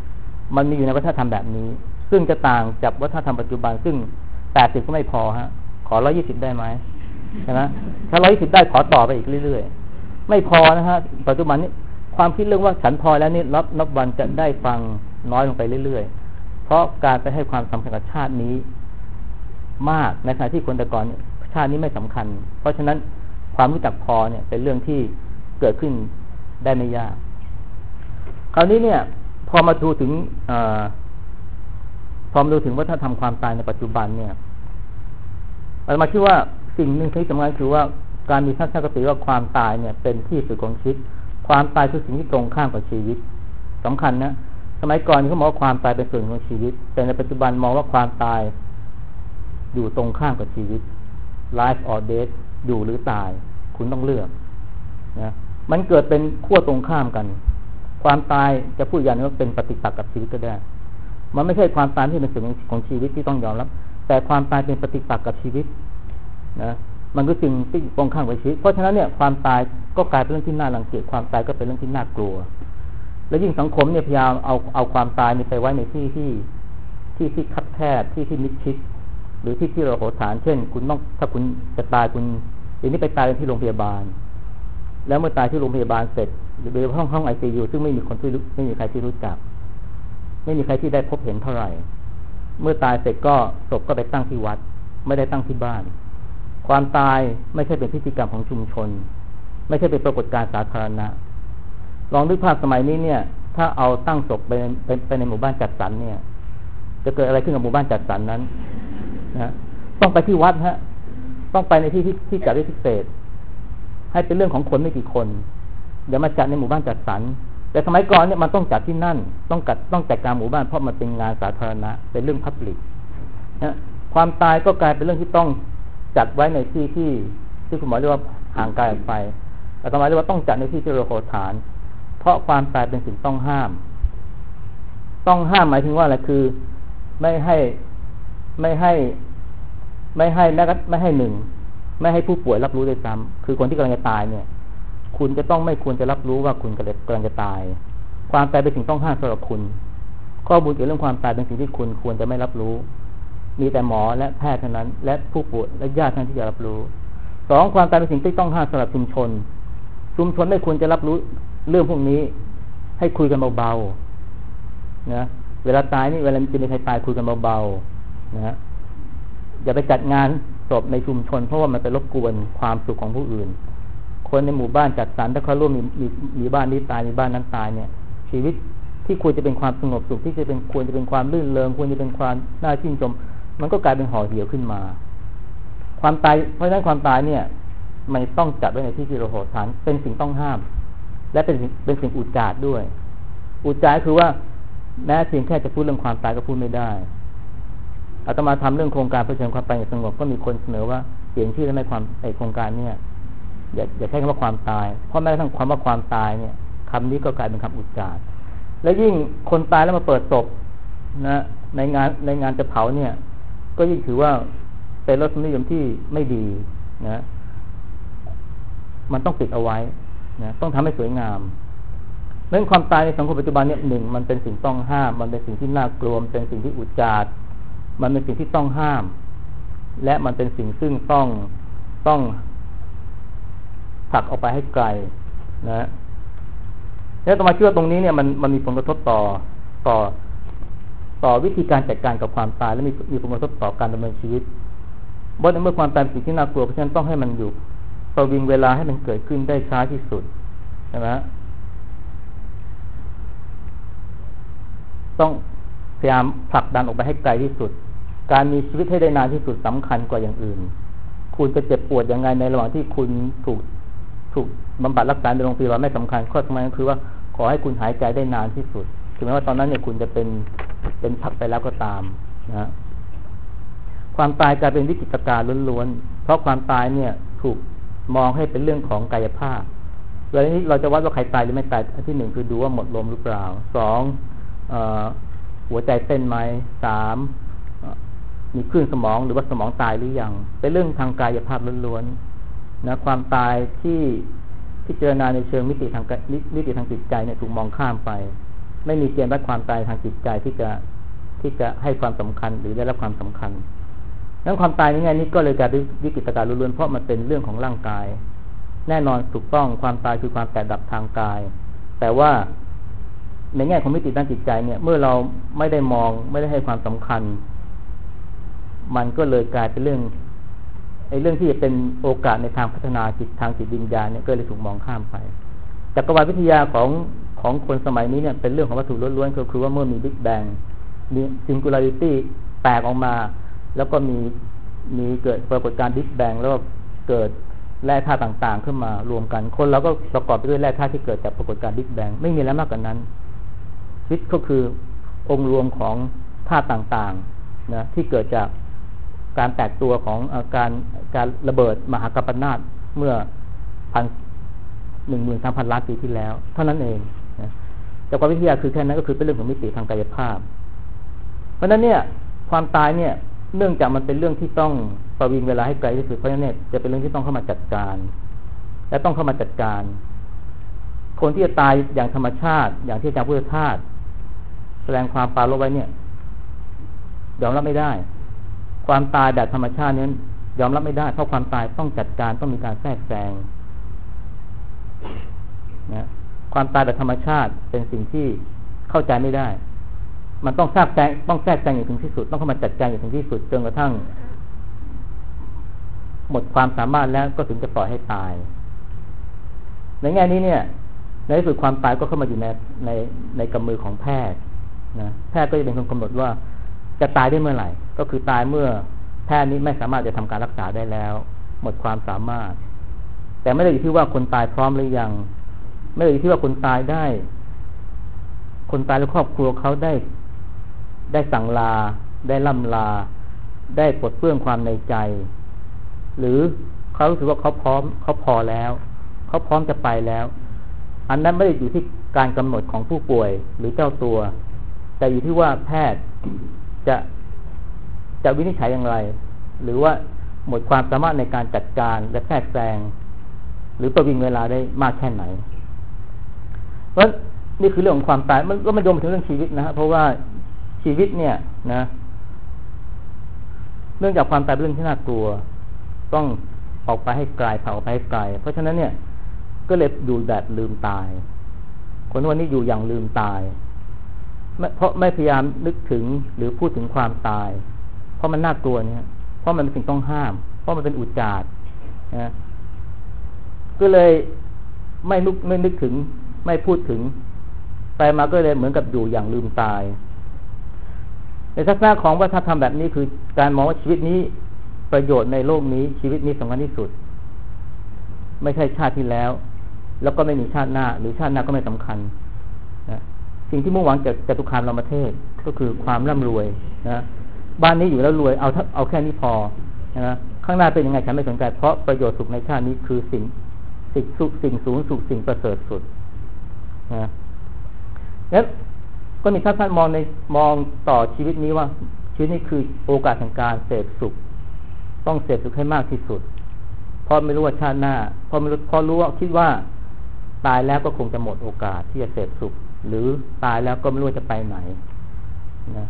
D: มันมีอยู่ในวัฒนธรรมแบบนี้ซึ่งจะต่างจากวัฒนธรรมปัจจุบันซึ่งแปดสิบก็ไม่พอฮะขอร้อยยี่สิบได้ไหมใช่ไหมถ้าร้อยยี่สิบได้ขอต่อไปอีกเรื่อยๆไม่พอนะฮะปัจจุบันนี้ความคิดเรื่องว่าฉันพอแล้วนี่รับนับวันจะได้ฟังน้อยลงไปเรื่อยๆเพราะการไปให้ความสำคัญกับชาตินี้มากในขณะที่คนแต่ก่อนชาตินี้ไม่สำคัญเพราะฉะนั้นความรู้จักพอเนี่ยเป็นเรื่องที่เกิดขึ้นได้ไม่ยากคราวนี้เนี่ยพอมาดูถึงพอมาดูถึงวัฒนธรรมความตายในปัจจุบันเนี่ยเรามาคิดว่าสิ่งหนึ่งที่สำคัญคือว่าการมีทัศนคติว่าความตายเนี่ยเป็นที่สุดของชีวิตความตายคือสิ่งที่ตรงข้ามกับชีวิตสำคัญนะสมัยก่อนเขาบอกว่าความตายเป็นส่วนของชีวิตแต่ในปัจจุบันมองว่าความตายอยู่ตรงข้ามกับชีวิต life or death อยู่หรือตายคุณต้องเลือกนะมันเกิดเป็นขั้วตรงข้ามกันความตายจะพูดอย่างนึงว่าเป็นปฏิปักษ์กับชีวิตก็ได้มันไม่ใช่ความตายที่เป็นส่วนของชีวิตที่ต้องยอมรับแต่ความตายเป็นปฏิปักษ์กับชีวิตนะมันก็สิ่งที่ตรงข้ามกับชีวิตเพราะฉะนั้นเนี่ยความตายก็กลายเป็นเรื่องที่น่ารังเกียจความตายก็เป็นเรื่องที่น่ากลัวและยิ่งสังคมเนี่ยพยายามเอาเอาความตายนี่ไปไว้ในที่ที่ที่ที่คับแคบที่ที่มิดชิดหรือที่ที่เราโหฐานเช่นคุณต้องถ้าคุณจะตายคุณทีนี้ไปตายที่โรงพยาบาลแล้วเมื่อตายที่โรงพยาบาลเสร็จหรือไปห้องห้องไอซียูซึ่งไม่มีคนที่ไม่มีใครที่รู้จักไม่มีใครที่ได้พบเห็นเท่าไหร่เมื่อตายเสร็จก็ศพก็ไปตั้งที่วัดไม่ได้ตั้งที่บ้านความตายไม่ใช่เป็นพิธีกรรมของชุมชนไม่ใช่เป็นปรากฏการณ์สาธารณะลองนึกภาพสมัยนี้เนี่ยถ้าเอาตั้งศพไปไปไปในหมู่บ้านจัดสรรเนี่ยจะเกิดอะไรขึ้นกับหมู่บ้านจัดสรรนั้นนะต้องไปที่วัดฮะต้องไปในที่ที่ที่จัดไว้พิเศษให้เป็นเรื่องของคนไม่กี่คนเดี๋ยวมาจัดในหมู่บ้านจัดสรรแต่สมัยก่อนเนี่ยมันต้องจัดที่นั่นต้องจัดต้องจัดการหมู่บ้านเพราะมันเป็นงานสาธารณะเป็นเรื่องพับลิกนะความตายก็กลายเป็นเรื่องที่ต้องจัดไว้ในที่ที่ที่คุณหมอเรียกว่าห่างไกลออกไปแต่ทำไมเรียกว่าต้องจัดในที่ที่เราโหฐานเพราะความตายเป็นสิ่งต้องห้ามต้องห้ามหมายถึงว่าอะไรคือไม่ให้ไม่ให้ไม่ให้แม้กระทั่งไม่ให้หนึ่งไม่ให้ผู้ป่วยรับรู้ด้วยซ้ำคือคนที่กำลังจะตายเนี่ยคุณจะต้องไม่ควรจะรับรู้ว่าคุณกำลังจะตายความตายเป็นสิ่งต้องห้ามสำหรับคุณข้อมูลเกี่ยวกับเรื่องความตายเป็นสิ่งที่คุณควรจะไม่รับรู้มีแต่หมอและแพทย์เท่านั้นและผู้ป่วยและญาติเท่านั้นที่จะรับรู้สองความตายเป็นสิ่งที่ต้องห้ามสำหรับชุมชนชุมชนไม่ควรจะรับรู้เรื่องพวกนี้ให้คุยกันเบาๆนะเวลาตายนี่เวลาจะมีใครตายคุยกันเบาๆนะอย่าไปจัดงานศพในชุมชนเพราะว่ามันไปรบกวนความสุขของผู้อื่นคนในหมู่บ้านจัดสรรถ้าเขาร่วมมีมีมีบ้านนี้ตายมีบ้านนั้นตายเนี่ยชีวิตที่ควรจะเป็นความสงบสุขที่จะเป็นควรจะเป็นความรื่นเริงควรจะเป็นความน่าชื่นชมมันก็กลายเป็นห่อเหี่ยวขึ้นมาความตายเพราะฉะนั้นความตายเนี่ยมันต้องจัดไว้ในที่ที่เราโหฐานเป็นสิ่งต้องห้ามและเป็นเป็นสิ่งอุจจาระด้วยอุจจาระคือว่าแม้เพียงแค่จะพูดเรื่องความตายก็พูดไม่ได้อาตมาทำเรื่องโครงการเผชิญความตายอย่างสงบก็มีคนเสนอว่าเปลี่ยนชื่อได้ไหมความไอโครงการเนี่ยอย่าอย่าใช้คำว่าความตายเพราะแม้กระทั่งความว่าความตายเนี่ยคำนี้ก็กลายเป็นคำอุจจาระและยิ่งคนตายแล้วมาเปิดศพนะในงานในงานจะเผาเนี่ยก็ยิ่งถือว่าเป็นรสนิยมที่ไม่ดีนะมันต้องปิดเอาไว้นะต้องทำให้สวยงามเรื่องความตายในสังคมปัจจุบันเนี่ยหนึ่งมันเป็นสิ่งต้องห้ามมันเป็นสิ่งที่น่ากลัวเป็นสิ่งที่อุจจาระมันเป็นสิ่งที่ต้องห้ามและมันเป็นสิ่งซึ่งต้องต้องผลักออกไปให้ไกลนะแล้วต่อมาเชื่อตรงนี้เนี่ยมันมันมีผลกระทบต่อต่อต่อวิธีการจัดการกับความตายและมีมีผลกระทบต่อการดำเนินชีวิตเพราะในเมื่อความตายเป็นสิ่งที่น่ากลัวเพราะฉะนั้นต้องให้มันอยู่ประวิงเวลาให้มันเกิดขึ้นได้ช้าที่สุดใช่ไหมต้องพยายามผลักดันออกไปให้ไกลที่สุดการมีชีวิตให้ได้นานที่สุดสำคัญกว่าอย่างอื่นคุณจะเจ็บปวดยังไงในระหว่างที่คุณถูกถูกบำบัดรักษาในโรงพยาบาลไม่สำคัญข้อสำคัญก็คือว่าขอให้คุณหายใจได้นานที่สุดถึงแม้ว่าตอนนั้นเนี่ยคุณจะเป็นเป็นพักไปแล้วก็ตามนะความตายกลายเป็นวิกฤตการณ์ล้วนๆเพราะความตายเนี่ยถูกมองให้เป็นเรื่องของกายภาพเวลานี้เราจะวัดว่าใครตายหรือไม่ตายอันที่หนึ่งคือดูว่าหมดลมหรือเปล่าสองหัวใจเต้นไหมสามมีคลื่นสมองหรือว่าสมองตายหรือยังเป็นเรื่องทางกายภาพล้วนๆนะความตายที่พิจารณาในเชิงมิติทางมิติทางจิตใจเนี่ยถูกมองข้ามไปไม่มีเกณฑ์วัดความตายทางจิตใจที่จะที่จะให้ความสำคัญหรือได้รับความสำคัญนั้นความตายในแง่นี้ก็เลยกลายเป็นวิกฤตการณ์ล้วนๆเพราะมันเป็นเรื่องของร่างกายแน่นอนถูกต้องความตายคือความแตกดับทางกายแต่ว่าในแง่ของมิติด้านจิตใจเนี่ยเมื่อเราไม่ได้มองไม่ได้ให้ความสำคัญมันก็เลยกลายเป็นเรื่องไอ้เรื่องที่จะเป็นโอกาสในทางพัฒนาจิตทางจิตวิญญาณเนี่ยก็เลยถูกมองข้ามไปจักรวาลวิทยาของของคนสมัยนี้เนี่ยเป็นเรื่องของวัตถุล้วนๆก็คือว่าเมื่อมีบิ๊กแบงมีซิงคูลาริตี้แตกออกมาแล้วก็มีมีเกิดปรากฏการณ์บิ๊กแบงแล้วก็เกิดแร่ธาตุต่างๆขึ้นมารวมกันคนเราก็ประกอบไปด้วยแร่ธาตุที่เกิดจากปรากฏการณ์บิ๊กแบงไม่มีอะไรมากกว่านั้นชีวิตก็คือองค์รวมของธาตุต่างๆนะที่เกิดจากการแตกตัวของการการระเบิดมหากัปปนาตเมื่อพันหนึ่งหมื่นสามพันล้านปีที่แล้วเท่านั้นเองนะจักรวาลวิทยาคือแค่นั้นก็คือเป็นเรื่องของมิติทางกายภาพเพราะฉะนั้นเนี่ยความตายเนี่ยเนื่องจากมันเป็นเรื่องที่ต้องประวิงเวลาให้ไกลที่สุดเพราะฉะนั้นเนี่ยจะเป็นเรื่องที่ต้องเข้ามาจัดการและต้องเข้ามาจัดการคนที่จะตายอย่างธรรมชาติอย่างที่อาจารย์พุทธทาสแสดงความปรารภไว้เนี่ยยอมรับไม่ได้ความตายแบบธรรมชาตินี้ยอมรับไม่ได้เพราะความตายต้องจัดการต้องมีการแทรกแซงนะความตายแบบธรรมชาติเป็นสิ่งที่เข้าใจไม่ได้มันต้องแทรกแซงต้องแทรกแซงอย่างถึงที่สุดต้องเข้ามาจัดการอย่างถึงที่สุดจนกระทั่งหมดความสามารถแล้วก็ถึงจะปล่อยให้ตายในแง่นี้เนี่ยในที่สุดความตายก็เข้ามาอยู่ในในในกำมือของแพทย์นะแพทย์ก็จะเป็นคนกำหนดว่าจะตายได้เมื่อไหร่ก็คือตายเมื่อแพทย์นี้ไม่สามารถจะทำการรักษาได้แล้วหมดความสามารถแต่ไม่ได้อยู่ที่ว่าคนตายพร้อมหรือยังไม่ได้อยู่ที่ว่าคนตายได้คนตายและครอบครัวเขาได้ได้สั่งลาได้ล่ำลาได้ปลดเปลื้องความในใจหรือเขารู้สึกว่าเขาพร้อมเขาพอแล้วเขาพร้อมจะไปแล้วอันนั้นไม่ได้อยู่ที่การกำหนดของผู้ป่วยหรือเจ้าตัวแต่อยู่ที่ว่าแพทย์จะจะวินิจฉัยอย่างไรหรือว่าหมดความสามารถในการจัดการและแทรกแซงหรือประวิงเวลาได้มากแค่ไหนเพราะนี่คือเรื่องของความตายมันก็ไม่โยงไปถึงเรื่องชีวิตนะฮะเพราะว่าชีวิตเนี่ยนะเนื่องจากความตายเป็นเรื่องที่น่ากลัวต้องออกไปให้ไกลเผาไปให้ไกลเพราะฉะนั้นเนี่ยก็เลยอยู่แบบลืมตายคนวันนี้อยู่อย่างลืมตายเพราะไม่พยายามนึกถึงหรือพูดถึงความตายเพราะมันน่ากลัวเนี่ยเพราะมันเป็นสิ่งต้องห้ามเพราะมันเป็นอุจจาระนะก็เลยไม่นึกไม่นึกถึงไม่พูดถึงไปมาก็เลยเหมือนกับอยู่อย่างลืมตายในทัศนะของวัฒนธรรมแบบนี้คือการมองว่าชีวิตนี้ประโยชน์ในโลกนี้ชีวิตนี้สำคัญที่สุดไม่ใช่ชาติที่แล้วแล้วก็ไม่มีชาติหน้าหรือชาติหน้าก็ไม่สำคัญนะสิ่งที่มุ่งหวังจากจตุคามรามเทพก็คือความร่ำรวยนะบ้านนี้อยู่แล้วรวยเอาเอาแค่นี้พอนะข้างหน้าเป็นยังไงฉันไม่สนใจเพราะประโยชน์สุขในชาตินี้คือสิ่งสิ่งสุขสิ่งสูงสุขสิ่งประเสริฐสุดนะแล้วก็มีท่านท่านมองในมองต่อชีวิตนี้ว่าชีวิตนี้คือโอกาสแห่งการเสพสุขต้องเสพสุขให้มากที่สุดเพราะไม่รู้ว่าชาติหน้าเพราะไม่รู้เพราะรู้ว่าคิดว่าตายแล้วก็คงจะหมดโอกาสที่จะเสพสุขหรือตายแล้วก็ไม่รู้จะไปไหนนะ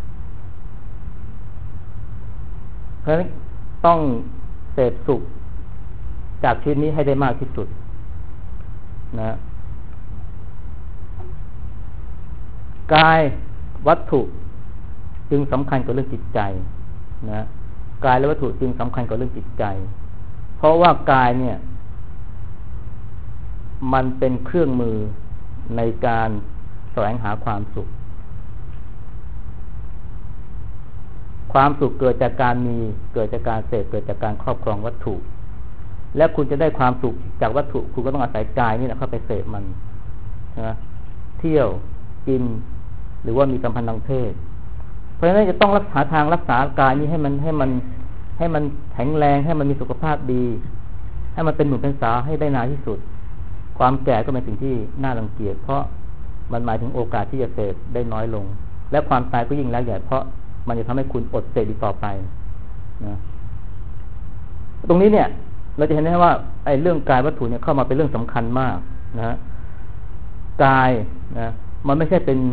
D: เพราะฉะนั้นต้องเสพสุขจากชีวิตนี้ให้ได้มากที่สุดนะกายวัตถุจึงสำคัญกว่าเรื่องจิตใจนะกายและวัตถุจึงสำคัญกว่าเรื่องจิตใจเพราะว่ากายเนี่ยมันเป็นเครื่องมือในการแสวงหาความสุขความสุขเกิดจากการมีเกิดจากการเสพเกิดจากการครอบครองวัตถุและคุณจะได้ความสุขจากวัตถุคุณก็ต้องอาศัยกายนี่แหละเข้าไปเสพมันนะเที่ยวกินหรือว่ามีสัมพันธ์ทางเพศเพราะฉะนั้นจะต้องรักษาทางรักษากายนี้ให้มันให้มันให้มันแข็งแรงให้มันมีสุขภาพดีให้มันเป็นหนุ่มเป็นสาวให้ได้นานที่สุดความแก่ก็เป็นสิ่งที่น่ารังเกียจเพราะมันหมายถึงโอกาสที่จะเสพได้น้อยลงและความตายก็ยิ่งแล้วใหญ่เพราะมันจะทำให้คุณอดเสพอีกต่อไปนะตรงนี้เนี่ยเราจะเห็นได้ว่าไอ้เรื่องกายวัตถุเนี่ยเข้ามาเป็นเรื่องสำคัญมากนะกายนะมันไม่ใช่เป็นเค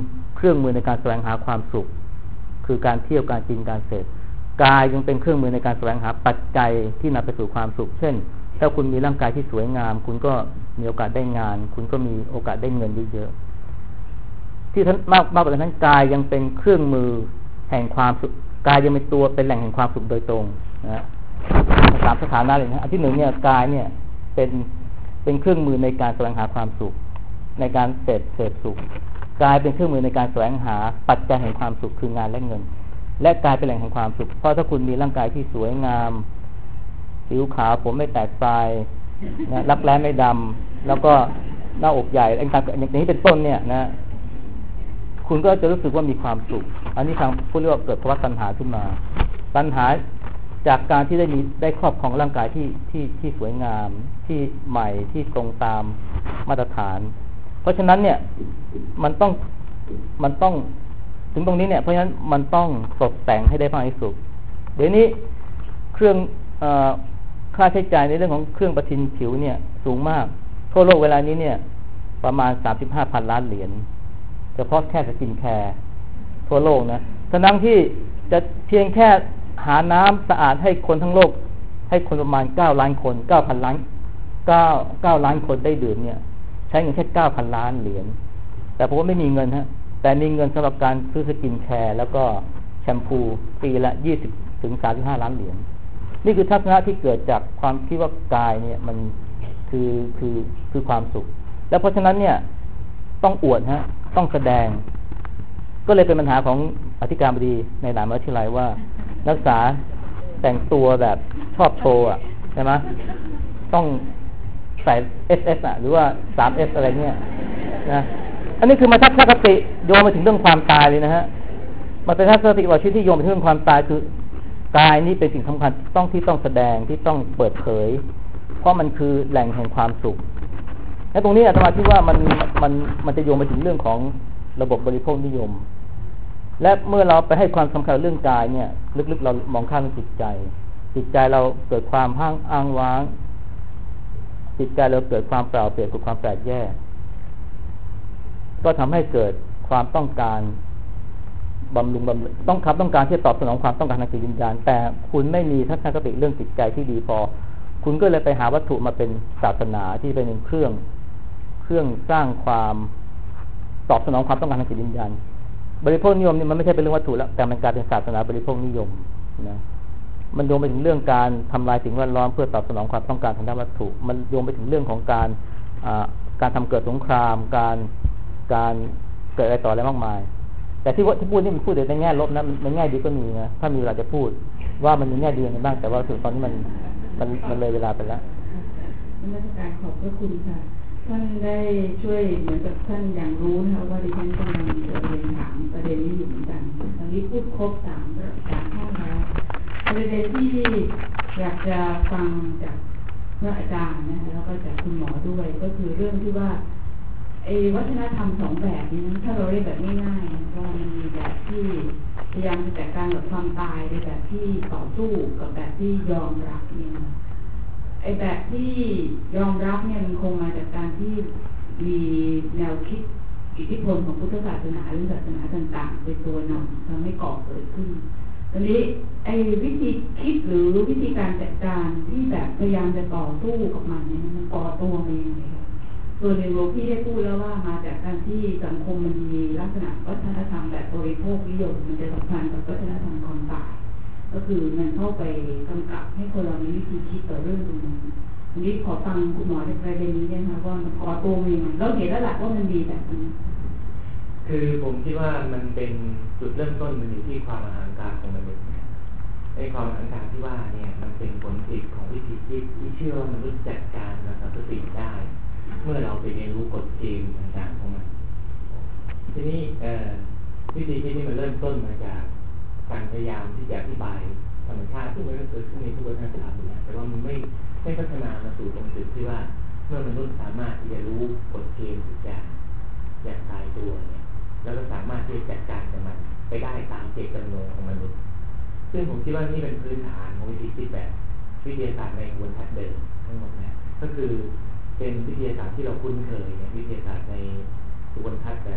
D: รื่องมือในการแสวงหาความสุขคือการเที่ยวการกินการเสพกายยังเป็นเครื่องมือในการแสวงหาปัจจัยที่นำไปสู่ความสุขเช่นถ้าคุณมีร่างกายที่สวยงามคุณก็มีโอกาสได้งานคุณก็มีโอกาสได้เงินเยอะๆที่ท่านมากมากกว่านั้นกายยังเป็นเครื่องมือแห่งความสุขกายยังเป็นตัวเป็นแหล่งแห่งความสุขโดยตรงนะสามสถานะเลยนะอันที่หนึ่งเนี่ยกายเนี่ยเป็นเป็นเครื่องมือในการแสวงหาความสุขในการเสพเสพสุขกายเป็นเครื่องมือในการแสวงหาปัจจัยแห่งความสุขคืองานและเงินและกายเป็นแหล่งแห่งความสุขเพราะถ้าคุณมีร่างกายที่สวยงามผิวขาวผมไม่แตกปลายนะรักแร้ไม่ดำแล้วก็หน้าอกใหญ่อะไรต่างๆอย่างนี้เป็นต้นเนี่ยนะคุณก็จะรู้สึกว่ามีความสุขอันนี้ทางผู้เรียกว่าเกิดภาวะตัณหาขึ้นมาตัณหาจากการที่ได้มีได้ครอบครองร่างกายที่ที่ที่สวยงามที่ใหม่ที่ตรงตามมาตรฐานเพราะฉะนั้นเนี่ยมันต้องมันต้องถึงตรงนี้เนี่ยเพราะฉะนั้นมันต้องตกแต่งให้ได้มากที่สุดเดี๋ยวนี้เครื่องเอ่อค่าใช้จ่ายในเรื่องของเครื่องประทินผิวเนี่ยสูงมากทั่วโลกเวลานี้เนี่ยประมาณสามสิบห้าพันล้านเหรียญเฉพาะแค่สกินแคร์ทั่วโลกนะทั้งที่จะเพียงแค่หาน้ำสะอาดให้คนทั้งโลกให้คนประมาณเก้าล้านคนเก้าพันล้านเก้าเก้าล้านคนได้ดื่มเนี่ยใช้เงินแค่เก้าพันล้านเหรียญแต่ผมว่าไม่มีเงินฮะแต่มีเงินสำหรับการซื้อสกินแคร์แล้วก็แชมพูปีละยี่สิบถึงสามสิบห้าล้านเหรียญนี่คือทัศนะที่เกิดจากความคิดว่ากายเนี่ยมันคือคือคือความสุขแล้วเพราะฉะนั้นเนี่ยต้องอวดฮะต้องแสดงก็เลยเป็นปัญหาของอธิการบดีในหลายมหาวิทยาลัยว่านักศึกษาแต่งตัวแบบชอบโชว์อ่ะใช่ไหมต้องใส่ เอส เอส อ่ะหรือว่า ทรี เอส อะไรเนี่ยนะอันนี้คือมาทัศนคติโยงไปถึงเรื่องความตายเลยนะฮะมันเป็นทัศนคติว่าชีวิตที่โยงไปถึงเรื่องความตายคือกายนี้เป็นสิ่งสำคัญต้องที่ต้องแสดงที่ต้องเปิดเผยเพราะมันคือแหล่งแห่งความสุขและตรงนี้อาตมาคิดว่ามันมันมันจะโยงไปถึงเรื่องของระบบบริโภคนิยมและเมื่อเราไปให้ความสำคัญเรื่องกายเนี่ยลึกๆเรามองข้ามเรื่องจิตใจจิตใจเราเกิดความห้างอ้างว้างจิตใจเราเกิดความเปล่าเปลี่ยวกับความแปลกแยกก็ทำให้เกิดความต้องการบำรุงบำรุงต้องครับต้องการที่จะตอบสนองความต้องการทางจิตวิญญาณแต่คุณไม่มีทัศนคติเรื่องจิตใจที่ดีพอคุณก็เลยไปหาวัตถุมาเป็นศาสนาที่เป็นเครื่องเครื่องสร้างความตอบสนองความต้องการทางจิตวิญญาณบริโภคนิยมนี่มันไม่ใช่เป็นเรื่องวัตถุแล้วแต่มันกลายเป็นศาสนาบริโภคนิยมนะมันโยงไปถึงเรื่องการทำลายสิ่งแวดล้อมเพื่อตอบสนองความต้องการทางด้านวัตถุมันโยงไปถึงเรื่องของการการทำเกิดสงครามการการเกิดอะไรต่ออะไรมากมายแต่ที่ว่าที่พูดนี่มันพูดในแง่ลบนะในแง่ดีก็มีนะถ้ามีเวลาจะพูดว่ามันมีแง่ดีอะไรบ้างแต่ว่าถึงตอนนี้มันมันมันเลยเวลาไปแล้ว
A: ราชการขอบพระคุณค่ะท่านได้ช่วยเหมือนกับท่านอย่างรู้นะคะว่าดิฉันกำลังจะเรียนถามประเด็นนี้อยู่เหมือนกันตอนนี้พูดครบสามสามข้อแล้วประเด็นที่อยากจะฟังจากพระอาจารย์นะคะแล้วก็จากคุณหมอด้วยก็คือเรื่องที่ว่าไอ้วัฒนธรรมสองแบบนี้ถ้าเราเรียกแบบง่ายๆว่ามันมีแบบที่พยายามจะจัดการกับความตายในแบบที่ต่อสู้กับแบบที่ยอมรับเนี่ยไอ้แบบที่ยอมรับเนี่ยมันคงมาจากการที่มีแนวคิดอิทธิพลของพุทธศาสนาหรือศาสนาต่างๆเป็นตัวนำทำให้ก่อเกิดขึ้นตอนนี้ไอ้วิธีคิดหรือวิธีการจัดการที่แบบพยายามจะต่อสู้กับมันเนี่ยมันก่อตัวเองเลยส่วนหนึ่งหลวงพี่ได้พูดแล้วว่ามาจากการที่สังคมมันมีลักษณะวัฒนธรรมแบบบริโภคนิยมมันจะสัมพันธ์กับวัฒนธรรมความตายก็คือมันเข้าไปกำกับให้คนเรามีวิธีคิดต่อเรื่องตรงนี้วันนี้ขอฟังคุณหมอในประเด็นนี้นะคะว่ามันก่อตัวเองเราเห็นแล้วแหละว่ามันมีแบบนี้
B: คือผมคิดว่ามันเป็นจุดเริ่มต้นมันอยู่ที่ความอหังการของมนุษย์ไอ้ความอหังการที่ว่าเนี่ยมันเป็นผลผลิตของวิธีคิดที่เชื่อว่ามนุษย์จัดการและสรรพสิ่งได้เมื่อเราไปเรียนรู้กฎเกณฑ์ต่างๆของมันทีนี้วิธีคิดนี้มันเริ่มต้นมาจากการพยายามที่จะอธิบายธรรมชาติซึ่งมันก็เกิดขึ้นในทุกวัฒนธรรมนะแต่ว่ามันไม่ไม่พัฒนามาสู่ตรงจุดที่ว่าเมื่อมนุษย์สามารถที่จะรู้กฎเกณฑ์ทุกอย่างอย่างตายตัวเนี่ยแล้วก็สามารถที่จะจัดการกับมันไปได้ตามเจตจำนงของมนุษย์ซึ่งผมคิดว่านี่เป็นพื้นฐานของวิธีคิดแบบวิทยาศาสตร์ในกระบวนทัศน์เดิมทั้งหมดนะก็คือเป็นวิทยาศาสตร์ที่เราคุ้นเคยเนี่ยวิทยาศาสตร์ในกระบวนทัศน์แบบ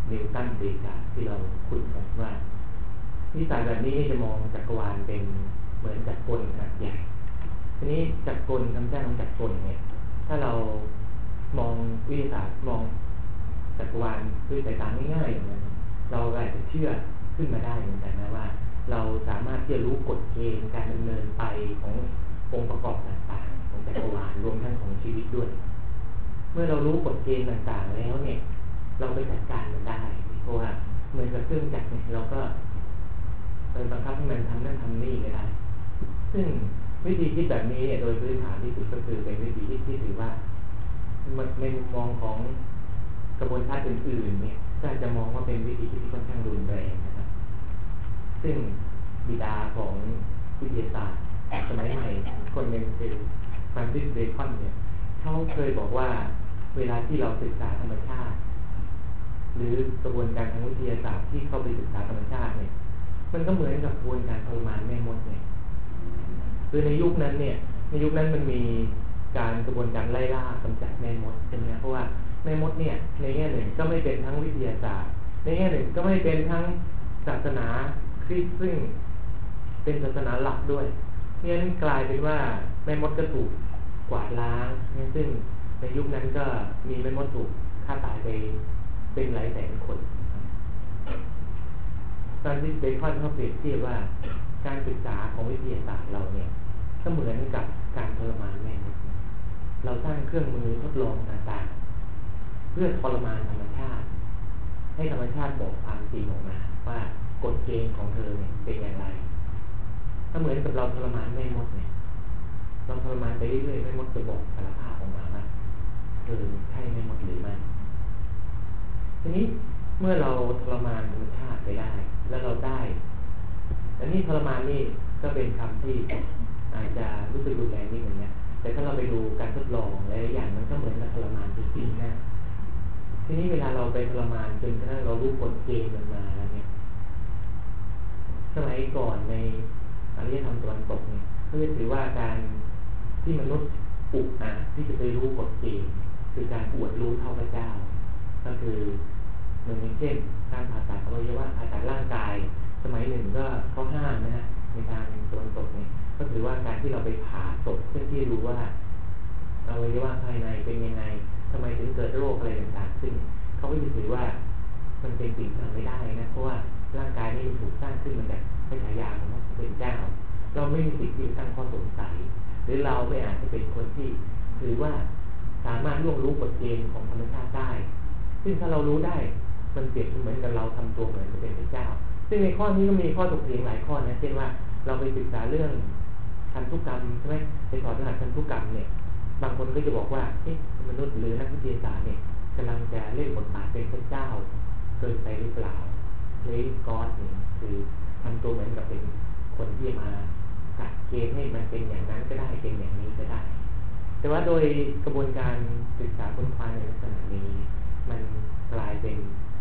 B: นิวตันเดกาที่เราคุ้นกันว่านิสัยแบบนี้จะมองจักรวาลเป็นเหมือนจักรกลขนาดใหญ่ทีนี้จักรกลคำแจ้งของจักรกลเนี่ยถ้าเรามองวิทยาศาสตร์มองจักรวาลด้วยสายตาง่ายๆอย่างนั้นเราอาจจะเชื่อขึ้นมาได้เหมือนกันนะว่าเราสามารถที่จะรู้กฎเกณฑ์การดำเนินไปขององค์ประกอบต่างๆของจักรวาลรวมทั้งของชีวิตด้วยเมื่อเรารู้กฎเกณฑ์ต่างๆแล้วเนี่ยเราไปจัดการมันได้เพราะว่าเหมือนกับเครื่องจักรเนี่ยเราก็ไปบังคับให้มันทำนั่นทำนี่ก็ได้ซึ่งวิธีคิดแบบนี้เนี่ยโดยพื้นฐานที่สุดก็คือเป็นวิธีคิดที่ถือว่าในมุมมองของกระบวนการอื่นๆเนี่ยก็จะมองว่าเป็นวิธีคิดที่ค่อนข้างรุนแรงนะครับซึ่งบิดาของวิทยาศาสตร์สมัยใหม่คนหนึ่งคือฟรานซิส เบคอนเนี่ยเขาเคยบอกว่าเวลาที่เราศึกษาธรรมชาติหรือกระบวนการทางวิทยาศาสตร์ที่เข้าไปศึกษาธรรมชาติเนี่ยมันก็เหมือนกับกระบวนการทรมานแม่มดเนี่ยคือในยุคนั้นเนี่ยในยุคนั้นมันมีการกระบวนการไล่ล่ากำจัดแม่มดใช่ไหมเพราะว่าแม่มดเนี่ยในแง่หนึ่งก็ไม่เป็นทั้งวิทยาศาสตร์ในแง่หนึ่งก็ไม่เป็นทั้งศาสนาคริสต์ซึ่งเป็นศาสนาหลักด้วยเนี่ยนั้นกลายเป็นว่าแม่มดก็ถูกกวาดล้างซึ่งในยุคนั้นก็มีแม่มดถูกฆ่าตายไปเป็นหลายแสนคนฟรานซิส เบคอนเขาเปรียบเทียบว่าการศึกษาของวิทยาศาสตร์เราเนี่ยก็เหมือนกับการทรมานแม่มดเราสร้างเครื่องมือทดลองต่างๆเพื่อทรมานธรรมชาติให้ธรรมชาติบอกความจริงออกมาว่ากฎเกณฑ์ของเธอเนี่ยเป็นอย่างไรถ้าเหมือนกับเราทรมานแม่มดเนี่ยเราทรมานไปเรื่อยๆแม่มดจะบอกสารภาพออกมาว่าเธอใช่แม่มดหรือไม่ทีนี้เมื่อเราทรมานธรรมชาติไปได้แล้วเราได้อันนี้ทรมานนี่ก็เป็นคำที่อาจจะรู้สึกรุนแรงนิดนึงนะแต่ถ้าเราไปดูการทดลองหลายอย่างมันก็เหมือนกับทรมานจริงๆนะทีนี้เวลาเราไปทรมานจนกระทั่งเรารู้กฎเกณฑ์มันมาแล้วเนี่ยสมัยก่อนในอารยธรรมตะวันตกเนี่ยก็จะถือว่าการที่มนุษย์อุกอาจที่จะไปรู้กฎเกณฑ์คือการอวดรู้เท่าพระเจ้าก็คือเหมือนเช่นการผ่าตัดอวัยวะผ่าตัดร่างกายสมัยหนึ่งก็เขาห้ามนะฮะในทางตะวันตกเนี่ยก็ถือว่าการที่เราไปผ่าศพเพื่อที่รู้ว่าอวัยวะภายในเป็นยังไงทำไมถึงเกิดโรคอะไรต่างๆซึ่งเขาก็จะถือว่ามันเป็นสิ่งที่ทำไม่ได้นะเพราะว่าร่างกายนี่มันถูกสร้างขึ้นมาจากพระฉายาของพระผู้เป็นเจ้าเราไม่มีสิทธิ์ที่จะตั้งข้อสงสัยหรือเราไม่อาจจะเป็นคนที่ถือว่าสามารถล่วงรู้กฎเกณฑ์ของธรรมชาติได้ซึ่งถ้าเรารู้ได้มันเปรียบเหมือนกับเราทำตัวเหมือนจะเป็นพระเจ้าซึ่งในข้อนี้ก็มีข้อถกเถียงหลายข้อนะเช่นว่าเราไปศึกษาเรื่องพันธุกรรมใช่ไหมไปสอนรหัสพันธุกรรมเนี่ยบางคนก็จะบอกว่าเอ๊ะมนุษย์หรือนักวิทยาศาสตร์เนี่ยกำลังจะเล่นบทบาทเป็นพระเจ้าเกินไปหรือเปล่าหรือกอดเนี่ยคือทำตัวเหมือนกับเป็นคนที่มากัดเกณฑ์ให้มันเป็นอย่างนั้นก็ได้เป็นอย่างนี้ก็ได้แต่ว่าโดยกระบวนการศึกษาค้นคว้าในลักษณะนี้มันกลายเป็น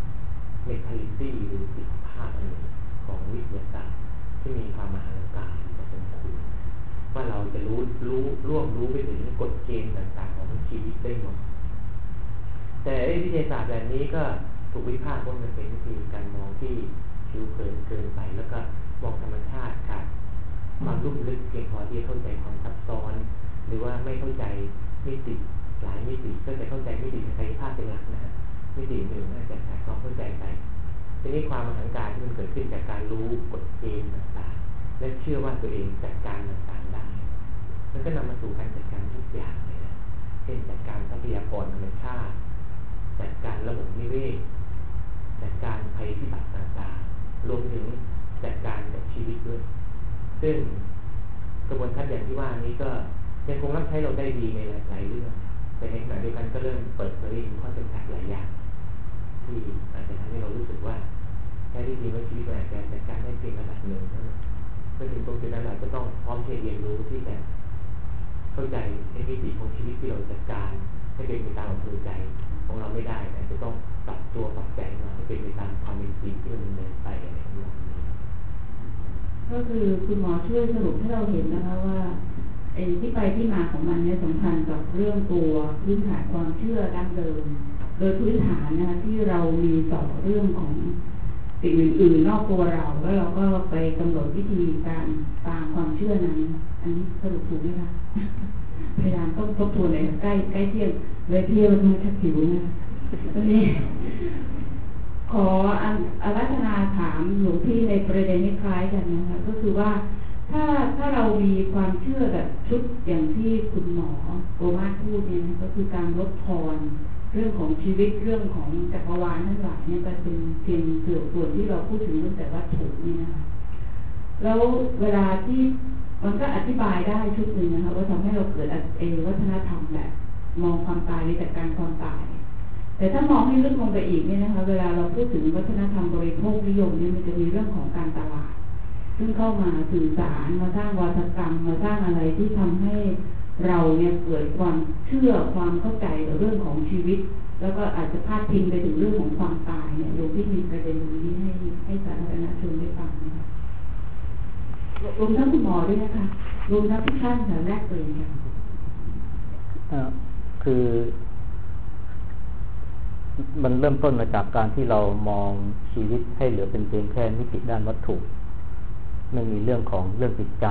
B: mentality หรือจิตภาพอันหนึ่งของวิทยาศาสตร์ที่มีความมหันต์การพอสมควรว่าเราจะรู้รู้ร่วมรู้ไปถึงกฎเกณฑ์ต่างๆของชีวิตได้หมดแต่วิทยาศาสตร์แบบนี้ก็ถูกวิพากษ์ว่ามันเป็นวิธีการมองที่ผิวเผินเกินไปแล้วก็มองธรรมชาติขาดความลุ่มลึกเพียงพอที่จะเข้าใจความซับซ้อนหรือว่าไม่เข้าใจมิติหลายมิติก็จะเข้าใจมิติทางกายภาพเป็นหลักนะฮะมิติหนึ่งน่าจะขาดความเข้าใจไปทีนี้ความมหันต์การที่มันเกิดขึ้นจากการรู้กฎเกณฑ์ต่างๆและเชื่อว่าตัวเองจัดการต่างๆได้มันก็นำมาสู่การจัดการทุกอย่างเลยนะเช่นจัดการทรัพยากรธรรมชาติจัดการระบบนิเวศจัดการภัยพิบัติต่างๆรวมถึงจัดการกับชีวิตด้วยซึ่งกระบวนการอย่างที่ว่านี้ก็ยังคงรับใช้เราได้ดีในหลายๆเรื่องแต่ในขณะเดียวกันก็เริ่มเปิดเผยข้อจำกัดหลายอย่างที่อาจจะทำให้เรารู้สึกว่าแค่ที่จริงว่าชีวิตอาจจะจัดการได้เพียงระดับหนึ่งเมื่อถึงตรงจุดนั้นเราจะต้องพร้อมที่จะเรียนรู้ที่จะเข้าใจในมิติของชีวิตที่เราจัดการให้เป็นไปตามอำเภอใจของเราไม่ได้แต่จะต้องปรับตัวปรับใจมาให้เป็นไปตามความเป็นจริงที่มันดำเนินไปอะไรของเรา
C: ก็คือคุณหมอช่วยสรุปให้เราเห็นนะคะว่าไอ้ที่ไปที่มาของมันเนี่ยสัมพันธ์กับเรื่องตัวพื้นฐานความเชื่อดั้งเดิม
A: โดยพื้นฐานนะที่เรามีต่อเรื่องของสิ่งอื่นๆนอกตัวเราแล้วเราก็ไปกำหนดวิธีการตามความเชื่อนั้นอันนี้สรุปถูกไหมคะพยายามต้องทบทวนเลยใกล้ใกล้เที่ยงเลยเที่ยงมันชักหิวนะตอนนี้ขออารัธนาถามหลวงพี่ในประเด็นนี้คล้ายกันนะคะก็คือว่าถ้าถ้าเรามีความเชื่อแบบชุดอย่างที่คุณหมอโกมาพูดเนี่ยก็คือการลดทอนเรื่องของชีวิตเรื่องของจักรวาลทั้งหลายเนี่ยก็เป็นเพียงส่วนที่เราพูดถึงตั้งแต่วัตถุนี่นะคะแล้วเวลาที่มันก็อธิบายได้ชุดหนึ่งนะคะว่าทำให้เราเกิดเอวัฒนธรรมแบบมองความตายหรือจัดการความตายแต่ถ้ามองให้ลึกลงไปอีกเนี่ยนะคะเวลาเราพูดถึงวัฒนธรรมบริโภคนิยมเนี่ยมันจะมีเรื่องของการตลาดซึ่งเข้ามาสื่อสารมาสร้างวาทกรรมมาสร้างอะไรที่ทำให้เราเนี่ยเกิดความเชื่อความเข้าใจในเรื่องของชีวิตแล้วก็อาจจะพาดพิงไปถึงเรื่องของความตายเนี่ยโยมที่มีประเด็นนี้ให้ให้สาธารณชนได้ฟังนะคะรวมทั้งคุณหมอด้วยนะคะรวมทั้งทุกท่านค่ะแรกเลยค่ะ
D: คือมันเริ่มต้นมาจากการที่เรามองชีวิตให้เหลือเป็นเพียงแค่มิติด้านวัตถุไม่มีเรื่องของเรื่องจิตใจ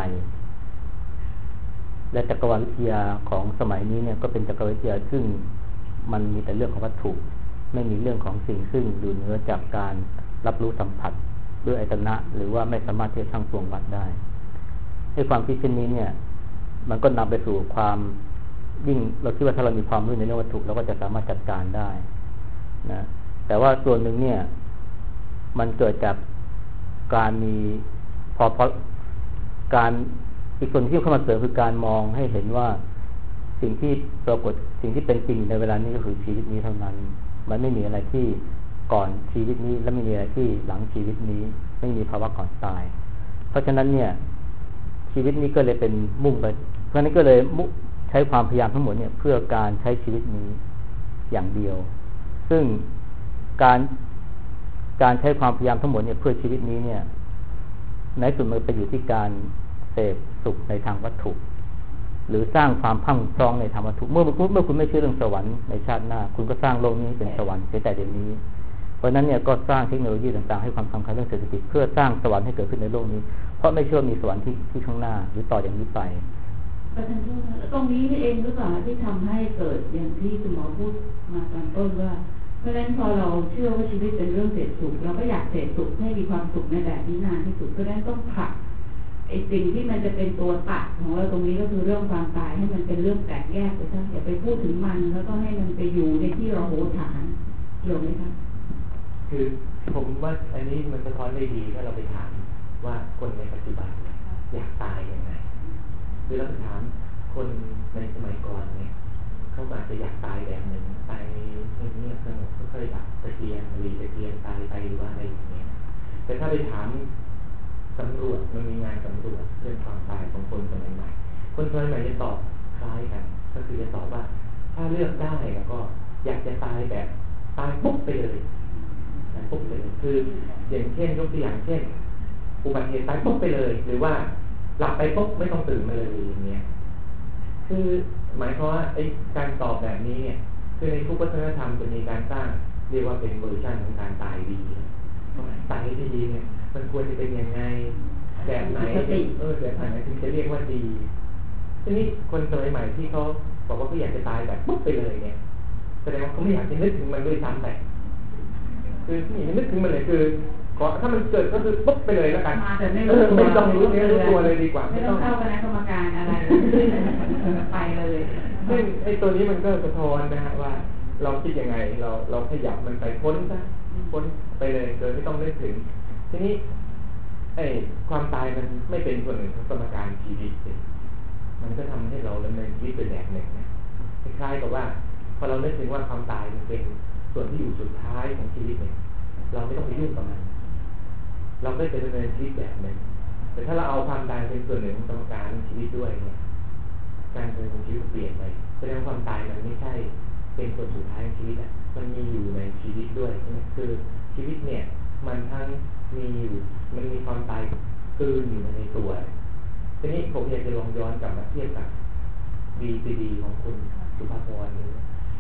D: และจักรวาลวิทยาของสมัยนี้เนี่ยก็เป็นจักรวาลวิทยาซึ่งมันมีแต่เรื่องของวัตถุไม่มีเรื่องของสิ่งซึ่งอยู่เหนือจากการรับรู้สัมผัสด้วยอายตนะหรือว่าไม่สามารถที่จะชั่งตวงวัดได้ให้ความคิดเช่นนี้เนี่ยมันก็นำไปสู่ความยิ่งเราคิดว่าถ้าเรามีความรู้ในเรื่องวัตถุเราก็จะสามารถจัดการได้นะแต่ว่าส่วนหนึ่งเนี่ยมันเกิดจากการมีพอเพราะการอีกส่วนที่เข้ามาเสริมคือการมองให้เห็นว่าสิ่งที่ปรากฏสิ่งที่เป็นจริงในเวลานี้ก็คือชีวิตนี้เท่านั้นมันไม่มีอะไรที่ก่อนชีวิตนี้และไม่มีอะไรที่หลังชีวิตนี้ไม่มีภาวะก่อนตายเพราะฉะนั้นเนี่ยชีวิตนี้ก็เลยเป็นมุ่งไปเพราะนั้นก็เลยใช้ความพยายามทั้งหมดเนี่ยเพื่อการใช้ชีวิตนี้อย่างเดียวซึ่งการการใช้ความพยายามทั้งหมดเนี่ยเพื่อชีวิตนี้เนี่ยในสุดมันไปอยู่ที่การเสพสุขในทางวัตถุหรือสร้างความพังพร้องในทางวัตถุเมื่อเมื่อคุณไม่เชื่อเรื่องสวรรค์ในชาติหน้าคุณก็สร้างโลกนี้เป็นสวรรค์แต่เดี๋ยวนี้เพราะนั้นเนี่ยก็สร้างเทคโนโลยีต่างๆให้ความสำคัญเรื่องเศรษฐกิจเพื่อสร้างสวรรค์ให้เกิดขึ้นในโลกนี้เพราะไม่เชื่อมีสวรรค์ที่ที่ข้างหน้าหรือต่ออย่างนี้ไป
A: ตรงนี้นี่เองหรือเปล่าที่ทำให้เกิดอย่างที่คุณหมอพูดมาตอนต้นว่าเพราะฉะนั้นพอเราเชื่อว่าชีวิตเป็นเรื่องเสพสุขเราก็อยากเสพสุขให้มีความสุขในแบบนี้นานที่สุดเพราะฉะนั้นต้องผลักไอ้สิ่งที่มันจะเป็นตัวตัดของเราตรงนี้ก็คือเรื่องความตายให้มันเป็นเรื่องแตกแยกไปซะอย่าไปพูดถึงมันแล้วก็ให้มันไปอยู่ในที่เราโหฐานเกี่ยวไหมคะ
B: คือผมว่าอันนี้มันสะท้อนได้ดีถ้าเราไปถามว่าคนในปัจจุบันอยากตายยังไงคือเราไปถามคนในสมัยก่อนเนี่ยเขาอาจจะอยากตายแบบหนึ่งตายเงียบๆสงบไม่ค่อยดับตะเกียงหรือตะเกียงตายไปหรือว่าอะไรอย่างเงี้ยแต่ถ้าไปถามสำรวจมันมีงานสำรวจเรื่องความตายของคนสมัยใหม่คนสมัยใหม่จะตอบคล้ายกันก็คือจะตอบว่าถ้าเลือกได้แล้วก็อยากจะตายแบบตายปุ๊บไปเลยตายปุ๊บไปเลยคืออย่างเช่นยกตัวอย่างเช่นอุบัติเหตุตายปุ๊บไปเลยหรือว่าหลับไปปุ๊บไม่ต้องตื่นมาเลยอย่างเงี้ยคือหมายความว่าไอ้การตอบแบบนี้เนี่ยคือในทุกวัฒนธรรมจะมีการสร้างเรียกว่าเป็นเวอร์ชันของการตายดีตายที่ดีเนี่ยมันควรจะเป็นยังไงแบบไหนเออแบบไหนถึงจะเรียกว่าดีทีนี้คนสมัยใหม่ที่เขาบอกว่าเขาอยากจะตายแบบปุ๊บไปเลยเนี่ยแสดงว่าเขาไม่อยากจะนึกถึงมันด้วยซ้ำแต่คือไม่นึกถึงมันเลยคือขอถ้ามันเกิดก็คือปุ๊บไปเลยแล้วกันไม่ต้องรู้เนื้อรู้ตัวเลยดีกว่า
A: ไม่ต้องเข้าคณะกรรมการอะไรไปเลย
B: ซึ่งไอ้ตัวนี้มันก็สะท้อนนะฮะว่าเราคิดยังไงเราเราขยับมันไปพ้นซะพ้นไปเลยโดยไม่ต้องนึกถึงทีนี้ไอ้ความตายมันไม่เป็นส่วนหนึ่งของสมการชีวิตเลยมันก็ทำให้เราดำเนินชีวิตเป็นแบบหนึ่งนะคล้ายๆกับว่าพอเรานึกถึงว่าความตายมันเป็นส่วนที่อยู่สุดท้ายของชีวิตเนี่ยเราไม่ต้องไปยุ่งกับมันเราก็จะดำเนินชีวิตแบบหนึ่งแต่ถ้าเราเอาความตายเป็นส่วนหนึ่งของสมการชีวิตด้วยเนี่ยการดำเนินชีวิตเปลี่ยนไปแสดงความตายมันไม่ใช่เป็นส่วนสุดท้ายของชีวิตอ่ะมันมีอยู่ในชีวิตด้วยใช่ไหมคือชีวิตเนี่ยมันทั้งมีอยู่มันมีความตายกลืนอยู่ในตัวทีนี้ผมอยากจะลองย้อนกลับมาเทียบกับ บี ซี ดี ของคุณสุภาพรนี้คื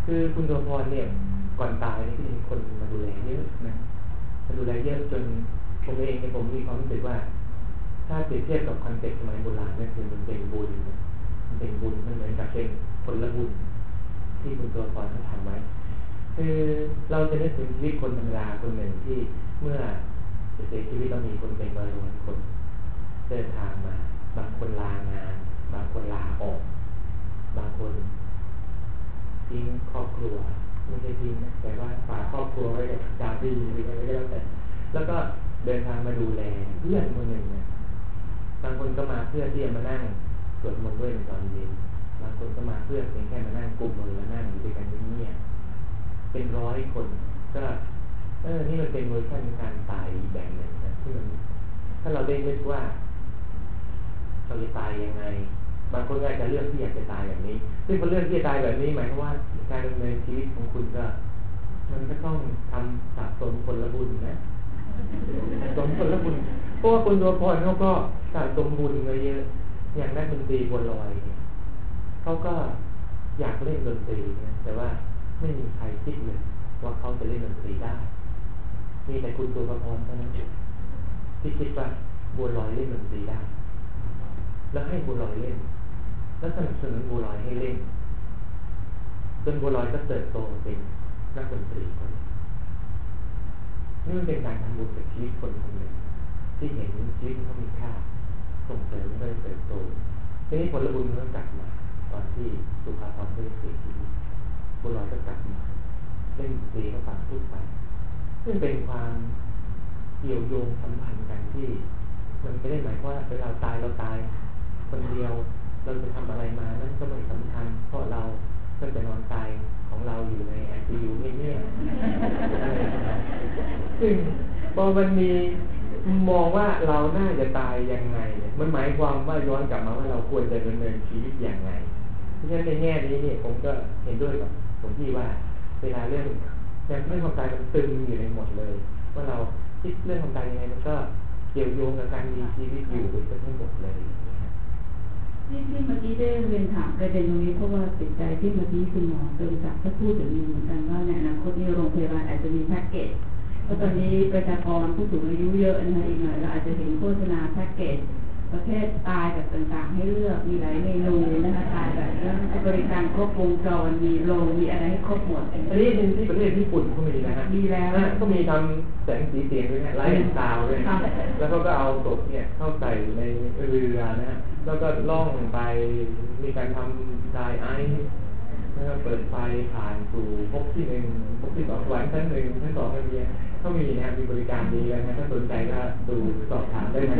B: คือคุณตัวพรเนี่ยก่อนตายนี่ก็มีคนมาดูแลเยอะนะมาดูแลเยอะจนผมเองเนี่ยผมมีความรู้สึกว่าถ้าเปรียบเทียบกับคอนเซ็ปต์สมัยโบราณนั่นคือมันเป็นบุญมันเป็นบุญมันเหมือนกับเป็นผลบุญที่คุณตัวพรเขาทำไว้คือเราจะนึกถึงชีวิตคนธรรมดาคนหนึ่งที่เมื่อจะเสียชีวิตเรามีคนเป็นร้อยร้อยคนเดินทางมาบางคนลางานบางคนลาออกบางคนทิ้งครอบครัวไม่ใช่ทิ้งนะแต่ว่าฝากครอบครัวไว้กับสามีหรืออะไรก็แล้วแต่แล้วก็เดินทางมาดูแลเพื่อนคนหนึ่งเนี่ยบางคนก็มาเพื่อที่จะมานั่งสวดมนต์ด้วยในตอนเย็นบางคนก็มาเพื่อเพียงแค่มานั่งกลุ่มมือแล้วนั่งอยู่ด้วยกันเงียบๆเป็นร้อยคนก็เออนี่มันเป็นเวอร์ชันการตายแบบหนึ่งนะที่มันถ้าเราได้นึกว่าเราจะตายยังไงบางคนอาจจะเลือกที่อยากจะตายแบบนี้ซึ่งพอเลือกที่จะตายแบบนี้หมายความว่าการดำเนินชีวิตของคุณก็มันก็ต้องทำสะสมผลบุญนะสะสมผลบุญเพราะว่าคุณตัวพรเขาก็สะสมบุญมาเยอะอย่างนักดนตรีบัวลอยเนี่ยเขาก็อยากเล่นดนตรีนะแต่ว่าไม่มีใครคิดเลยว่าเขาจะเล่นดนตรีได้มีแต่คุณตัวพรเท่านั้นที่คิดว่าบัวลอยเล่นดนตรีได้แล้วให้บัวลอยเล่นแล้วสนับสนุนบัวลอยให้เล่นจนบัวลอยก็เติบโตเป็นนักดนตรีคนนี่มันเป็นการทำบุญกับชีวิตคนคนหนึ่งที่เห็นชีวิตเขามีค่าส่งเสริมให้เติบโตทีนี้ผลบุญมันกลับมาตอนที่สุภาพรได้เสียชีวิตบัวลอยก็กลับมาเล่นดนตรีก็ฟังพูดไปซึ่งเป็นความเกี่ยวโยงสัมพันธ์กันที่มันไม่ได้หมายว่าเวลาตายเราตายคนเดียวเราจะทำอะไรมานั่นก็ไม่สำคัญเพราะเราก็จะนอนตายของเราอยู่ใน ไอ ซี ยู เงียบๆซึ่งพอมันมีมองว่าเราน่าจะตายยังไงเนี่ยมันหมายความว่าย้อนกลับมาว่าเราควรจะดำเนินชีวิตอย่างไรเพราะฉะนั้นในแง่นี้เนี่ยผมก็เห็นด้วยกับผมที่ว่าเวลาเรื่องเรื่องความตายมันตึงอยู่ในหมดเลยว่าเราคิดเรื่องความตายยังไงมันก็เกี่ยวโยงกับการมีชีวิตอยู่ไปทั้งหมดเลย
A: ที่ที่เมื่อกี้ได้เรียนถามประเด็นตรงนี้เพราะว่าติดใจที่เมื่อกี้คุณหมอเติมจากก็พูดถึงเหมือนกันว่าในอนาคตนี้โรงพยาบาลอาจจะมีแพ็กเกจเพราะตอนนี้ประชากรผู้สูงอายุเยอะนะคะอีกหน่อยเราอาจจะเห็นโฆษณาแพ็กเกจประเภทตายแบบต่างๆให้เลือกมีหลายเมนูนะคะตายแบบเรื่องบริการครบวงจรมีโรงมีอะไรให้ครบหมดอัน
B: นี้เป็นที่ประเทศญี่ปุ่นเขามีนะฮะ
A: มีแล้ว
B: ก็มีทำแสงสีเสียงด้วยนะไลท์ซาวด์ด้วยแล้วเขาก็เอาศพเนี่ยเข้าใส่ในเรือนะฮะแล้วก็ล่องไปมีการทำไดไอซ์แล้วก็เปิดไฟผ่านสู่ภพที่หนึ่งภพที่สองสวรรค์ชั้นหนึ่งชั้นสองอะไรเงี้ยเขามีนะมีบริการดีแล้วนะถ้าสนใจก็ดูสอบถามได้ไหม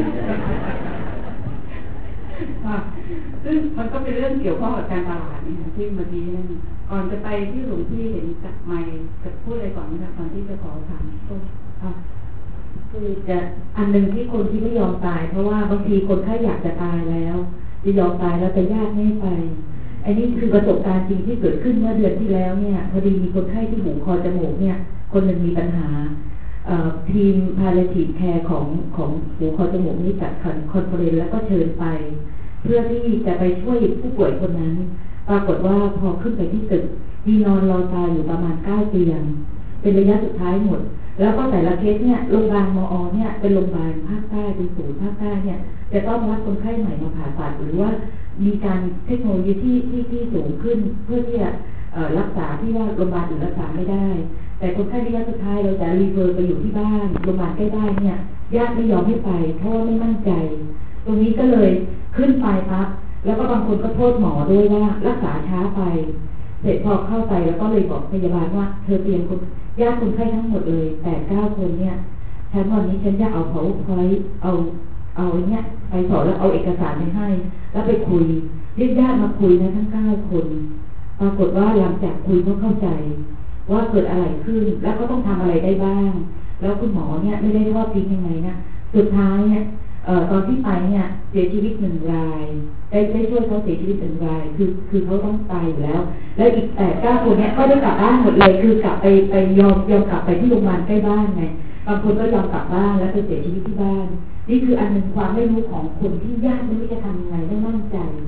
A: ซึ่งมันก็เป็นเรื่องเกี่ยวข้องกับการตลาดนี่ที่เมื่อกี้นั่นก่อนจะไปที่หลวงพี่เห็นจับไมค์จะพูดอะไรก่อนนะคะตอนที่จะขอถามต้น
C: คือจะอันหนึ่งที่คนที่ไม่ยอมตายเพราะว่าบางทีคนไข้อยากจะตายแล้วจะยอมตายแล้วแต่ญาติไม่ไปอันนี้คือประสบการณ์จริงที่เกิดขึ้นเมื่อเดือนที่แล้วเนี่ยพอดีมีคนไข้ที่หูคอจมูกเนี่ยคนหนึ่งมีปัญหาทีมพาเลทีฟแคร์ของของหูคอจมูกนี่จัดคอนเฟอเรนซ์แล้วก็เชิญไปเพื่อที่จะไปช่วยผู้ป่วยคนนั้นปรากฏว่าพอขึ้นไปที่ตึกมีนอนรอตายอยู่ประมาณเก้าเตียงเป็นระยะสุดท้ายหมดแล้วก็แต่ละเคสเนี่ยโรงพยาบาลมอเนี่ยเป็นโรงพยาบาลภาคใต้เป็นศูนย์ภาคใต้เนี่ยจะต้องรับคนไข้ใหม่มาผ่าตัดหรือว่ามีการเทคโนโลยีที่ที่ที่สูงขึ้นเพื่อที่จะรักษาที่ว่าโรงพยาบาลอื่นรักษาไม่ได้แต่คนไข้ระยะสุดท้ายเราจะรีเฟอร์ไปอยู่ที่บ้านโรงพยาบาลใกล้บ้านเนี่ยญาติไม่ยอมให้ไปเพราะว่าไม่มั่นใจตรงนี้ก็เลยขึ้นไปปั๊บแล้วก็บางคนก็โทษหมอด้วยว่ารักษาช้าไปเสร็จพอเข้าไปแล้วก็เลยบอกพยาบาลว่าเธอเตรียมคนญาติคนไข้ทั้งหมดเลยแปดเก้าคนเนี่ยฉันวันนี้ฉันจะเอาเขาคอยเอาเอาเนี่ยไปสอนแล้วเอาเอกสารไปให้แล้วไปคุยเรียกญาติมาคุยนะทั้งเก้าคนปรากฏว่าหลังจากคุยก็เข้าใจว่าเกิดอะไรขึ้นแล้วก็ต้องทำอะไรได้บ้างแล้วคุณหมอเนี่ยไม่ได้ทอดทิ้งยังไงนะสุดท้ายเนี่ยเอ่อตอนที่ไปเนี่ยเสียชีวิตหนึ่งรายได้ได้ช่วยเขาเสียชีวิตหนึ่งรายคือคือเขาต้องตายอยู่แล้วแล้วอีกแปดเก้าคนเนี่ยก็ได้กลับบ้านหมดเลยคือกลับไปไปยอมยอมกลับไปที่โรงพยาบาลใกล้บ้านไงบางคนก็ยอมกลับบ้านแล้วไปเสียชีวิตที่บ้านนี่คืออันหนึ่งความไม่รู้ของคนที่ญาติไม่รู้จะทำยังไงไม่มั่นใจ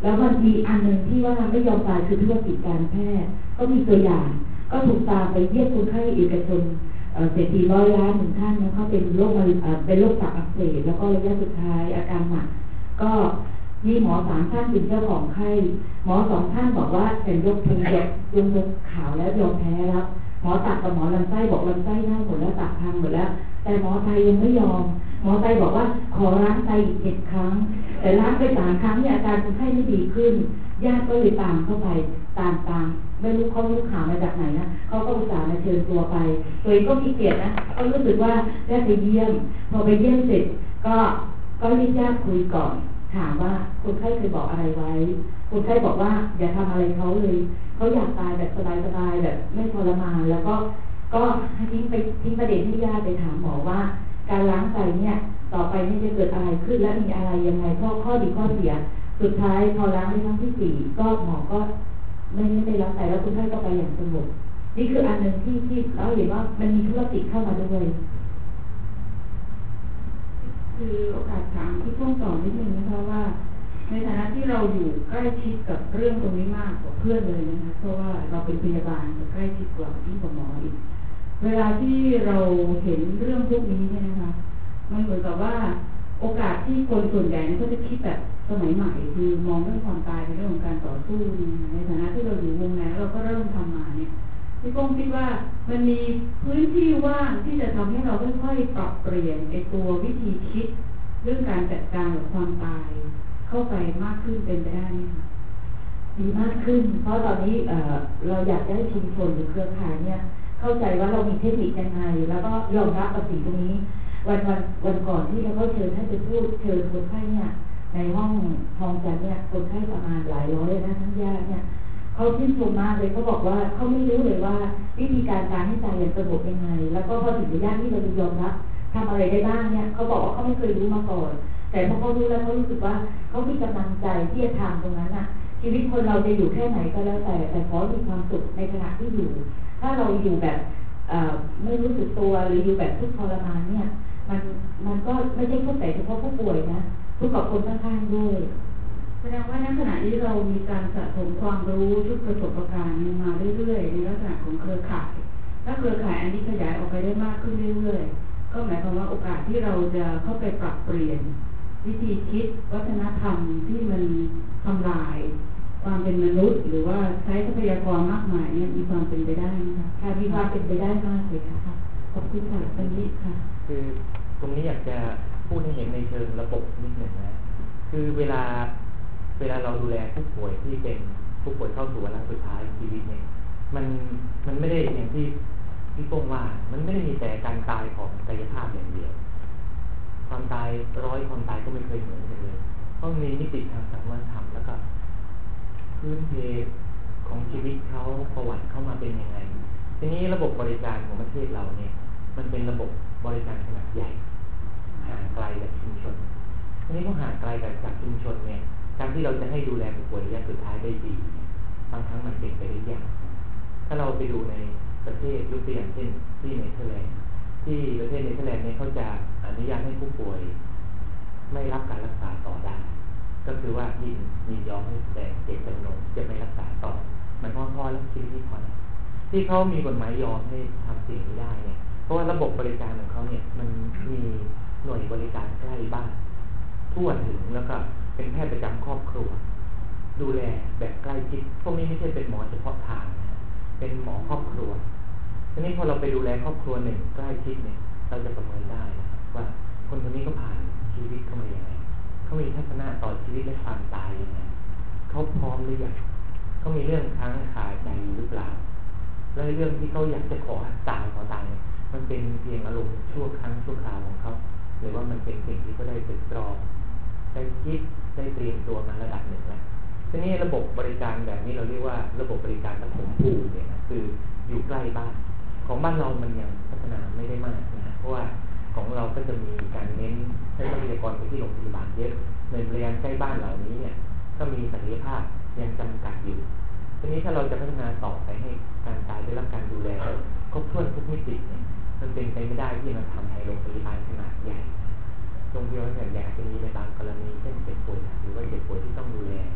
C: แล้วมันมีอันหนึ่งที่ว่าไม่ยอมตายคือธุรกิจการแพทย์ก็มีตัวอย่างก็ถูกตามไปเยี่ยมคนไข้เอกชนเศรษฐีร้อยล้านหนึ่งท่านนะเขาเป็นโรคเป็นโรคตับอักเสบแล้วก็ระยะสุดท้ายอาการหนักก็มีหมอสามท่านเป็นเจ้าของไข้หมอสองท่านบอกว่าเป็นยกทุงยกยกยกขาวแล้วยอมแพ้แล้วหมอตับกับหมอลำไส้บอกลำไส้เน่าหมดแล้วตับพังหมดแล้วแต่หมอไตยังไม่ยอมหมอไตบอกว่าขอล้างไตอีกเจ็ดครั้งแต่ล้างไปสามครั้งเนี่ยอาการคนไข้ไม่ดีขึ้นญาติก็เลยตามเข้าไปตามตามไม่รู้เขารู้ข่าวมาจากไหนนะเขาก็อุตส่าห์มาเชิญตัวไปตัวเองก็ขี้เกียจนะก็รู้สึกว่าได้ไปเยี่ยมพอไปเยี่ยมเสร็จก็ก็เรียกญาติคุยก่อนถามว่าคนไข้เคยบอกอะไรไว้คนไข้บอกว่าอย่าทำอะไรเขาเลยเขาอยากตายแบบสบายๆแบบไม่ทรมานแล้วก็ก็ให้ทิ้งไปทิ้งประเด็นให้ญาติไปถามหมอว่าการล้างไตเนี่ยต่อไปนี่จะเกิดอะไรขึ้นและมีอะไรยังไงข้อข้อดีข้อเสียสุดท้ายพอล้างในครั้งที่สี่ก็หมอก็ไม่ไม่ได้ล้างไตแล้วคนไข้ก็ไปอย่างสงบนี่คืออันหนึ่งที่ที่เราเห็นว่ามันมีธุรกิจเข้ามาด้วย
A: คือโอกาสถามที่ต้องต่อนิดนึงนะคะว่าในฐานะที่เราอยู่ใกล้ชิดกับเรื่องตรงนี้มากกว่าเพื่อนเลยนะคะเพราะว่าเราเป็นพยาบาลใกล้ชิดกว่ายิ่งกว่าหมออีกเวลาที่เราเห็นเรื่องพวกนี้เนี่ยนะคะมันเหมือนกับว่าโอกาสที่คนส่วนใหญ่ก็จะคิดแบบสมัยใหม่คือมองเรื่องความตายเป็นเรื่องของการต่อสู้ในฐานะที่เราอยู่วงในเราก็เริ่มทำมาเนี่ยพี่ก้องคิดว่ามันมีพื้นที่ว่างที่จะทำให้เราค่อยๆปรับเปลี่ยนไอ้ตัววิธีคิดเรื่องการจัดการกับความตายเข้าไปมากขึ้นเป็นไปได้ไหมคะ
C: ดีมากขึ้นเพราะตอนนี้เอ่อเราอยากได้ชุมชนหรือเครือข่ายเนี่ยเข้าใจว่าเรามีเทคนิคยังไงแล้วก็ยอมรับกับสิ่งตรงนี้วันวันวันก่อนที่เราก็เชิญให้ไปพูดเชิญคนไข้เนี่ยในห้องห้องจัดเนี่ยคนไข้ประมาณหลายร้อยนะทั้งญาติเนี่ยเขาชื่นชมมากเลยเขาบอกว่าเขาไม่รู้เลยว่าวิธีการการให้ใจอย่างสงบยังไงแล้วก็พอถึงระยะที่เรายอมรับทำอะไรได้บ้างเนี่ยเขาบอกว่าเขาไม่เคยรู้มาก่อนแต่พอเขารู้แล้วเขารู้สึกว่าเขามีกำลังใจที่จะทำตรงนั้นน่ะชีวิตคนเราจะอยู่แค่ไหนก็แล้วแต่แต่ขอมีความสุขในขณะที่อยู่ถ้าเราอยู่แบบไม่รู้สึกตัวหรืออยู่แบบทุกข์ทรมานเนี่ยมันมันก็ไม่ใช่ทุกข์แต่เฉพาะผู้ป่วยนะทุกข์กับคนข้างๆด้วย
A: แสดงว่าในขณะที่เรามีการสะสมความรู้ชุดประสบการณ์มาเรื่อยๆในลักษณะของเครือข่ายถ้าเครือข่ายอันนี้ขยายออกไปได้มากขึ้นเรื่อยๆก็หมายความว่าโอกาสที่เราจะเข้าไปปรับเปลี่ยนวิธีคิดวัฒนธรรมที่มันทำลายความเป็นมนุษย์หรือว่าใช้ทรัพยากรมากมายเนี่ยมีความเป็นไปได้ไหมคะ
C: ค่ะมีความเป็นไปได้มากเลยค่ะขอบคุณค่ะเป็นนิดค่ะ
B: คือตรงนี้อยากจะพูดให้เห็นในเชิงระบบนิดหนึ่งนะคือเวลาเวลาเราดูแลผู้ป่วยที่เป็นผู้ป่วยเข้าสู่วาระสุดท้ายของชีวิตเนี่ยมันมันไม่ได้อย่างที่พี่ป้งว่ามันไม่ได้มีแต่การตายของกายภาพอย่างเดียวความตายร้อยความตายก็ไม่เคยเหมือนกันเลยต้องมีมิติทางสังคมธรรมแล้วก็พื้นเพของชีวิตเขาประวัติเข้ามาเป็นยังไงทีนี้ระบบบริการของประเทศเราเนี่ยมันเป็นระบบบริการขนาดใหญ่ห่างไกลจากชุมชนทีนี้พอห่างไกลจากชุมชนเนี่ยการที่เราจะให้ดูแลผู้ป่วยระยะสุดท้ายได้ดีบางครั้งมันเป็นไปได้ยากถ้าเราไปดูในประเทศยกตัวอย่างเช่นที่เนเธอร์แลนด์ที่ประเทศเนเธอร์แลนด์เนี่ยเขาจะอนุญาตให้ผู้ป่วยไม่รับการรักษาต่อได้ก็คือว่ายินยินยอมให้แสดงเจตจำนงจะไม่รักษาต่อมันพอพอแล้วชีวิตที่พอแล้วที่เขามีกฎหมายยอมให้ทำสิ่งนี้ได้เนี่ยเพราะว่าระบบบริการของเขาเนี่ยมันมีหน่วยบริการใกล้บ้านทั่วถึงแล้วก็เป็นแพทย์ประจำครอบครัวดูแลแบบใกล้ชิดพวกนี้ไม่ใช่เป็นหมอเฉพาะทางนะเป็นหมอครอบครัวทีนี้พอเราไปดูแลครอบครัวหนึ่งใกล้ชิดเนี่ยเราจะประเมินได้นะว่าคนคนนี้ก็ผ่านชีวิตเข้ามาอย่างไรเขามีทัศนะต่อชีวิตและความตายยังไงเขาพร้อมหรือยังเขามีเรื่องค้างคาใจหรือเปล่าแล้วเรื่องที่เขาอยากจะขอตายขอตายมันเป็นเพียงอารมณ์ชั่วครั้งชั่วคราวของเขาหรือว่ามันเป็นสิ่งที่เขาได้ตึกตรองได้คิดได้เตรียมตัวมาระดับหนึ่งแล้วทีนี้ระบบบริการแบบนี้เราเรียกว่าระบบบริการปฐมภูมิเนี่ยนะคืออยู่ใกล้บ้านของบ้านเรามันยังพัฒนาไม่ได้มากนะเพราะว่าของเราก็จะมีการเน้นให้ทรัพยากรไปที่โรงพยาบาลเยอะในบริเวณใกล้บ้านเหล่านี้เนี่ยก็มีศักยภาพยังจำกัดอยู่ทีนี้ถ้าเราจะพัฒนาต่อไปให้การตายได้รับการดูแลครบถ้วนทุกมิติเนี่ยมันเป็นไปไม่ได้ที่มันทำให้โรงพยาบาลขนาดใหญ่โรงพยาบาลขนาดใหญ่จะมีในบางกรณีเช่นเจ็บป่วยหรือว่าเจ็บป่วยที่ต้องดูแล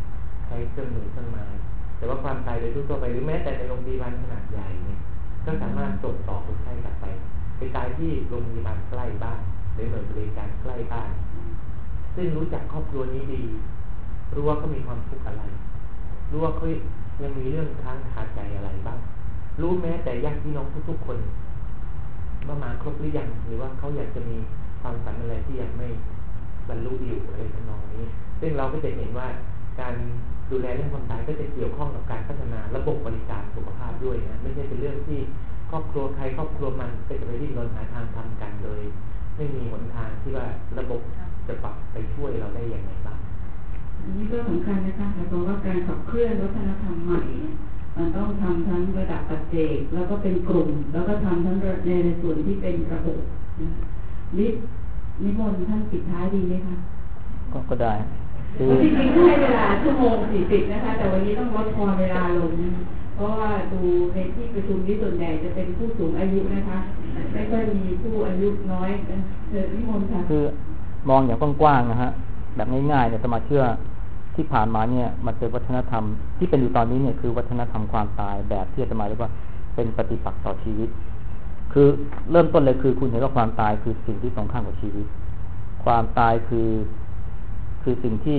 B: ใช้เครื่องมือเครื่องไม้แต่ว่าความตายโดยทั่วไปหรือแม้แต่ในโรงพยาบาลขนาดใหญ่เนี่ยก็สามารถส่งต่อคนไข้กลับไปไปตายที่โรงพยาบาลใกล้บ้านหรือหน่วยบริการใกล้บ้านซึ่งรู้จักครอบครัวนี้ดีรู้ว่าเขามีความทุกข์อะไรรู้ว่าเขายังมีเรื่องค้างคาใจอะไรบ้างรู้แม้แต่ญาติพี่น้องทุกๆคนว่ามาครบหรือยังหรือว่าเขาอยากจะมีความฝันอะไรที่ยังไม่บรรลุอยู่อะไรทำนองนี้ซึ่งเราก็จะเห็นว่าการดูแลเรื่องความตายก็จะเกี่ยวข้องกับการพัฒนาระบบบริการสุขภาพด้วยนะไม่ใช่เป็นเรื่องที่ครอบครัวใครครอบครัวมันก็จะไปดิ้นรนหาทางทำกันโดยไม่มีหนทางที่ว่าระบบจะปรับไปช่วยเราได้อย่างไรบ้าง
A: อันนี้ก็สำคัญนะคะเพราะว่าการขับเคลื่อนวัฒนธรรมใหม่มันต้องทำทั้งระดับปัจเจกแล้วก็เป็นกลุ่มแล้วก็ทำทั้งในในส่วนที่เป็นระบบนินิมนต์ท่านปิดท้ายดีไหมคะ
D: ก็ก็ได้
A: คือจริงๆให้เวลาชั่วโมงสี่สิบนะคะแต่วันนี้ต้องลดพอเวลาลงเพราะว่าดูในที่ประชุมนี้ส่วนใหญ่จะเป็นผู้สูงอายุนะคะไม่ค่อยมีผู้อายุน้อยเชิญนิมนต์ค่ะ
D: คือมองอย่างกว้างๆนะฮะแบบง่ายๆเนี่ยจะมาเชื่อที่ผ่านมาเนี่ยมันเป็นวัฒนธรรมที่เป็นอยู่ตอนนี้เนี่ยคือวัฒนธรรมความตายแบบที่จะมาเรียกว่าเป็นปฏิปักษ์ต่อชีวิตคือเริ่มต้นเลยคือคุณเห็นว่าความตายคือสิ่งที่ตรงข้ามกับชีวิตความตายคือคือสิ่งที่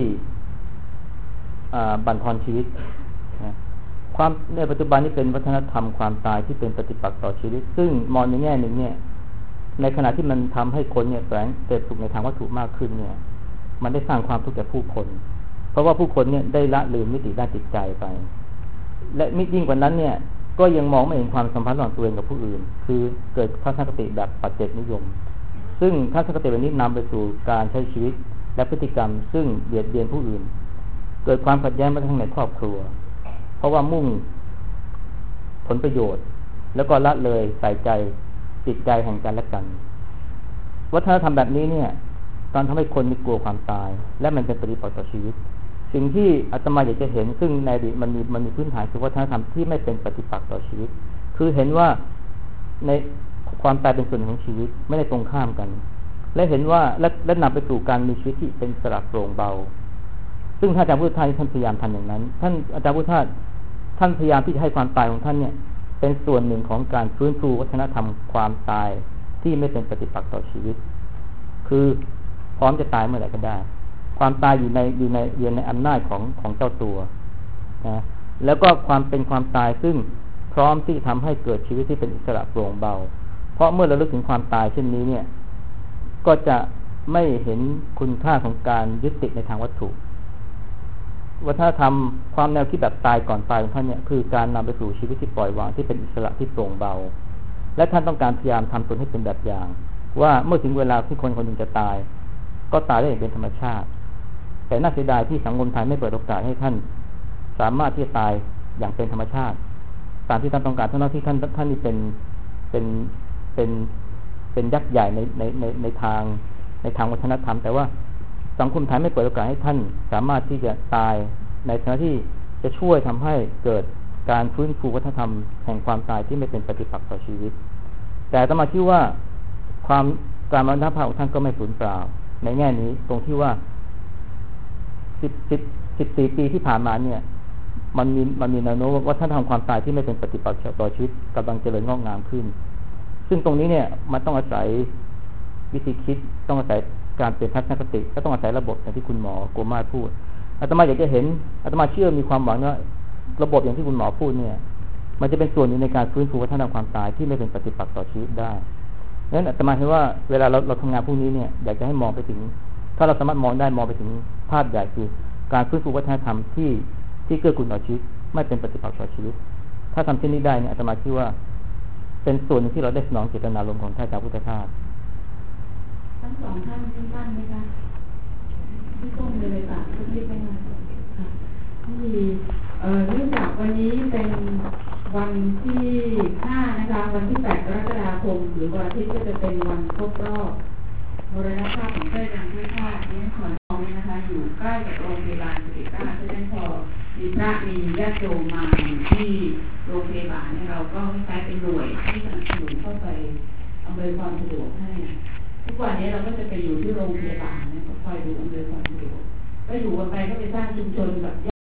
D: บั่นทอนชีวิตนะความในปัจจุบันนี้เป็นวัฒนธรรมความตายที่เป็นปฏิปักษ์ต่อชีวิตซึ่งมองในแง่หนึ่งเนี่ยในขณะที่มันทำให้คนเนี่ยแฝงเสพสุขในทางวัตถุมากขึ้นเนี่ยมันได้สร้างความทุกข์แก่ผู้คนเพราะว่าผู้คนเนี่ยได้ละลืมมิติด้านจิตใจไปและมิยิ่งกว่านั้นเนี่ยก็ยังมองไม่เห็นความสัมพันธ์ระหว่างตัวเองกับผู้อื่นคือเกิดทัศนคติแบบปัจเจกนิยมซึ่งทัศนคติแบบนี้นำไปสู่การใช้ชีวิตและพฤติกรรมซึ่งเบียดเบียนผู้อื่นเกิดความขัดแย้งมาทั้งในครอบครัวเพราะว่ามุ่งผลประโยชน์แล้วก็ละเลยใส่ใจจิตใจแห่งกันและกันวัฒนธรรมแบบนี้เนี่ยตอนทำให้คนมีกลัวความตายและมันเป็นปฏิปักษ์ต่อชีวิตสิ่งที่อาตมาอยากจะเห็นซึ่งในอดีตมันมีมันมีพื้นฐานคือวัฒนธรรมที่ไม่เป็นปฏิปักษ์ต่อชีวิตคือเห็นว่าในความตายเป็นส่วนของชีวิตไม่ได้ตรงข้ามกันและเห็นว่าและและนำไปสู่การมีชีวิตที่เป็นอิสระโปร่งเบาซึ่งท่านอาจารย์พุทธทาสท่านพยายามทำอย่างนั้นท่านอาจารย์พุทธทาสท่านพยายามที่จะให้ความตายของท่านเนี่ยเป็นส่วนหนึ่งของการฟื้นฟูวัฒนธรรมความตายที่ไม่เป็นปฏิปักษ์ต่อชีวิตคือพร้อมจะตายเมื่อไหร่ก็ได้ความตายอยู่ในอยู่ในอยู่ในอำนาจของของเจ้าตัวนะแล้วก็ความเป็นความตายซึ่งพร้อมที่ทำให้เกิดชีวิตที่เป็นอิสระโปร่งเบาเพราะเมื่อเราลึกถึงความตายเช่นนี้เนี่ยก็จะไม่เห็นคุณค่าของการยึดติดในทางวัตถุวัฒนธรรมความแนวคิดแบบตายก่อนตายของท่านเนี่ยคือการนำไปสู่ชีวิตที่ปล่อยวางที่เป็นอิสระที่โปร่งเบาและท่านต้องการพยายามทำตนให้เป็นแบบอย่างว่าเมื่อถึงเวลาที่คนคนหนึ่งจะตายก็ตายได้อย่างเป็นธรรมชาติแต่น่าเสียดายที่สังคมไทยไม่เปิดโอกาสให้ท่านสามารถที่จะตายอย่างเป็นธรรมชาติตามที่ท่านต้องการเท่านั้นที่ท่านท่านนี่เป็นเป็นเป็นเป็นยักษ์ใหญ่ในในในในทางในทางวัฒนธรรมแต่ว่าสังคมไทยไม่เปิดโอกาสให้ท่านสามารถที่จะตายในฐานะที่จะช่วยทำให้เกิดการฟื้นฟูวัฒนธรรมแห่งความตายที่ไม่เป็นปฏิปักษ์ต่อชีวิตแต่อาตมาคิดว่าความการมรณภาพของท่านก็ไม่สูญเปล่าในแง่นี้ตรงที่ว่าสิบสิบสิบสี่ปีที่ผ่านมาเนี่ยมันมีมันมีแนวโน้มว่าท่านทำความตายที่ไม่เป็นปฏิปักษ์ต่อชีวิตกำลังเจริญงอกงามขึ้นซึ่งตรงนี้เนี่ยมันต้องอาศัยวิธีคิดต้องอาศัยการเปลี่ยนทัศนคติก็ต้องอาศัยระบบอย่างที่คุณหมอโกมาพูดอาตมาอยากจะเห็นอาตมาเชื่อมีความหวังว่าระบบอย่างที่คุณหมอพูดเนี่ยมันจะเป็นส่วนหนึ่งในการฟื้นฟูวัฒนธรรมความตายที่ไม่เป็นปฏิปักษ์ต่อชีวิตได้งั้นอาตมาเห็นว่าเวลาเราเราทำงานพวกนี้เนี่ยอยากจะให้มองไปถึงถ้าเราสามารถมองได้มองไปถึงภาพใหญ่คือการฟื้นฟูวัฒนธรรมที่ที่เกื้อกูลต่อชีวิตไม่เป็นปฏิปักษ์ต่อชีวิตถ้าทำเช่นนี้ได้เนี่ยอาตมาคิดว่าเป็นส่วนหนึ่งที่เราได้สนองเจตนารมณ์ของท่านอาจารย์พุทธทาส
A: ทั้งสองท่านที่ท่านไหมคะที่ต้นเลยค่ะทุกที่เป็นงานค่ะที่เนื่องจากวันนี้เป็นวันที่ห้านะคะวันที่แปดกรกฎาคมหรือวันอาทิตย์ก็จะเป็นวันครบรอบมรณภาพของพระอาจารย์พุทธทาสนี่ขอน้องนะคะอยู่ใกล้กับโรงพยาบาลสิริราชฉะนั้นพอมีพระมีญาติโยมมาที่โรงพยาบาลเนี่ยเราก็ใช้เป็นหน่วยที่สนับสนุนเข้าไปอำนวยความสะดวกให้ทุกวันนี้เราก็จะไปอยู่ที่โรงพยาบาลนะคอยดูอำนวยความสะดวกก็อยู่กันไปก็ไปสร้างชุมชนแบบ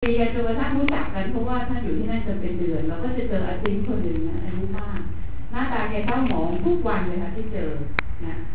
A: ตีกันจนกระทั่งรู้จักกันเพราะว่าท่านอยู่ที่นั่นจนเป็นเดือนเราก็จะเจออาจารย์คนหนึ่งนะอายุมากหน้าตาแกเศร้าหมองทุกวันเลยค่ะที่เจอนะ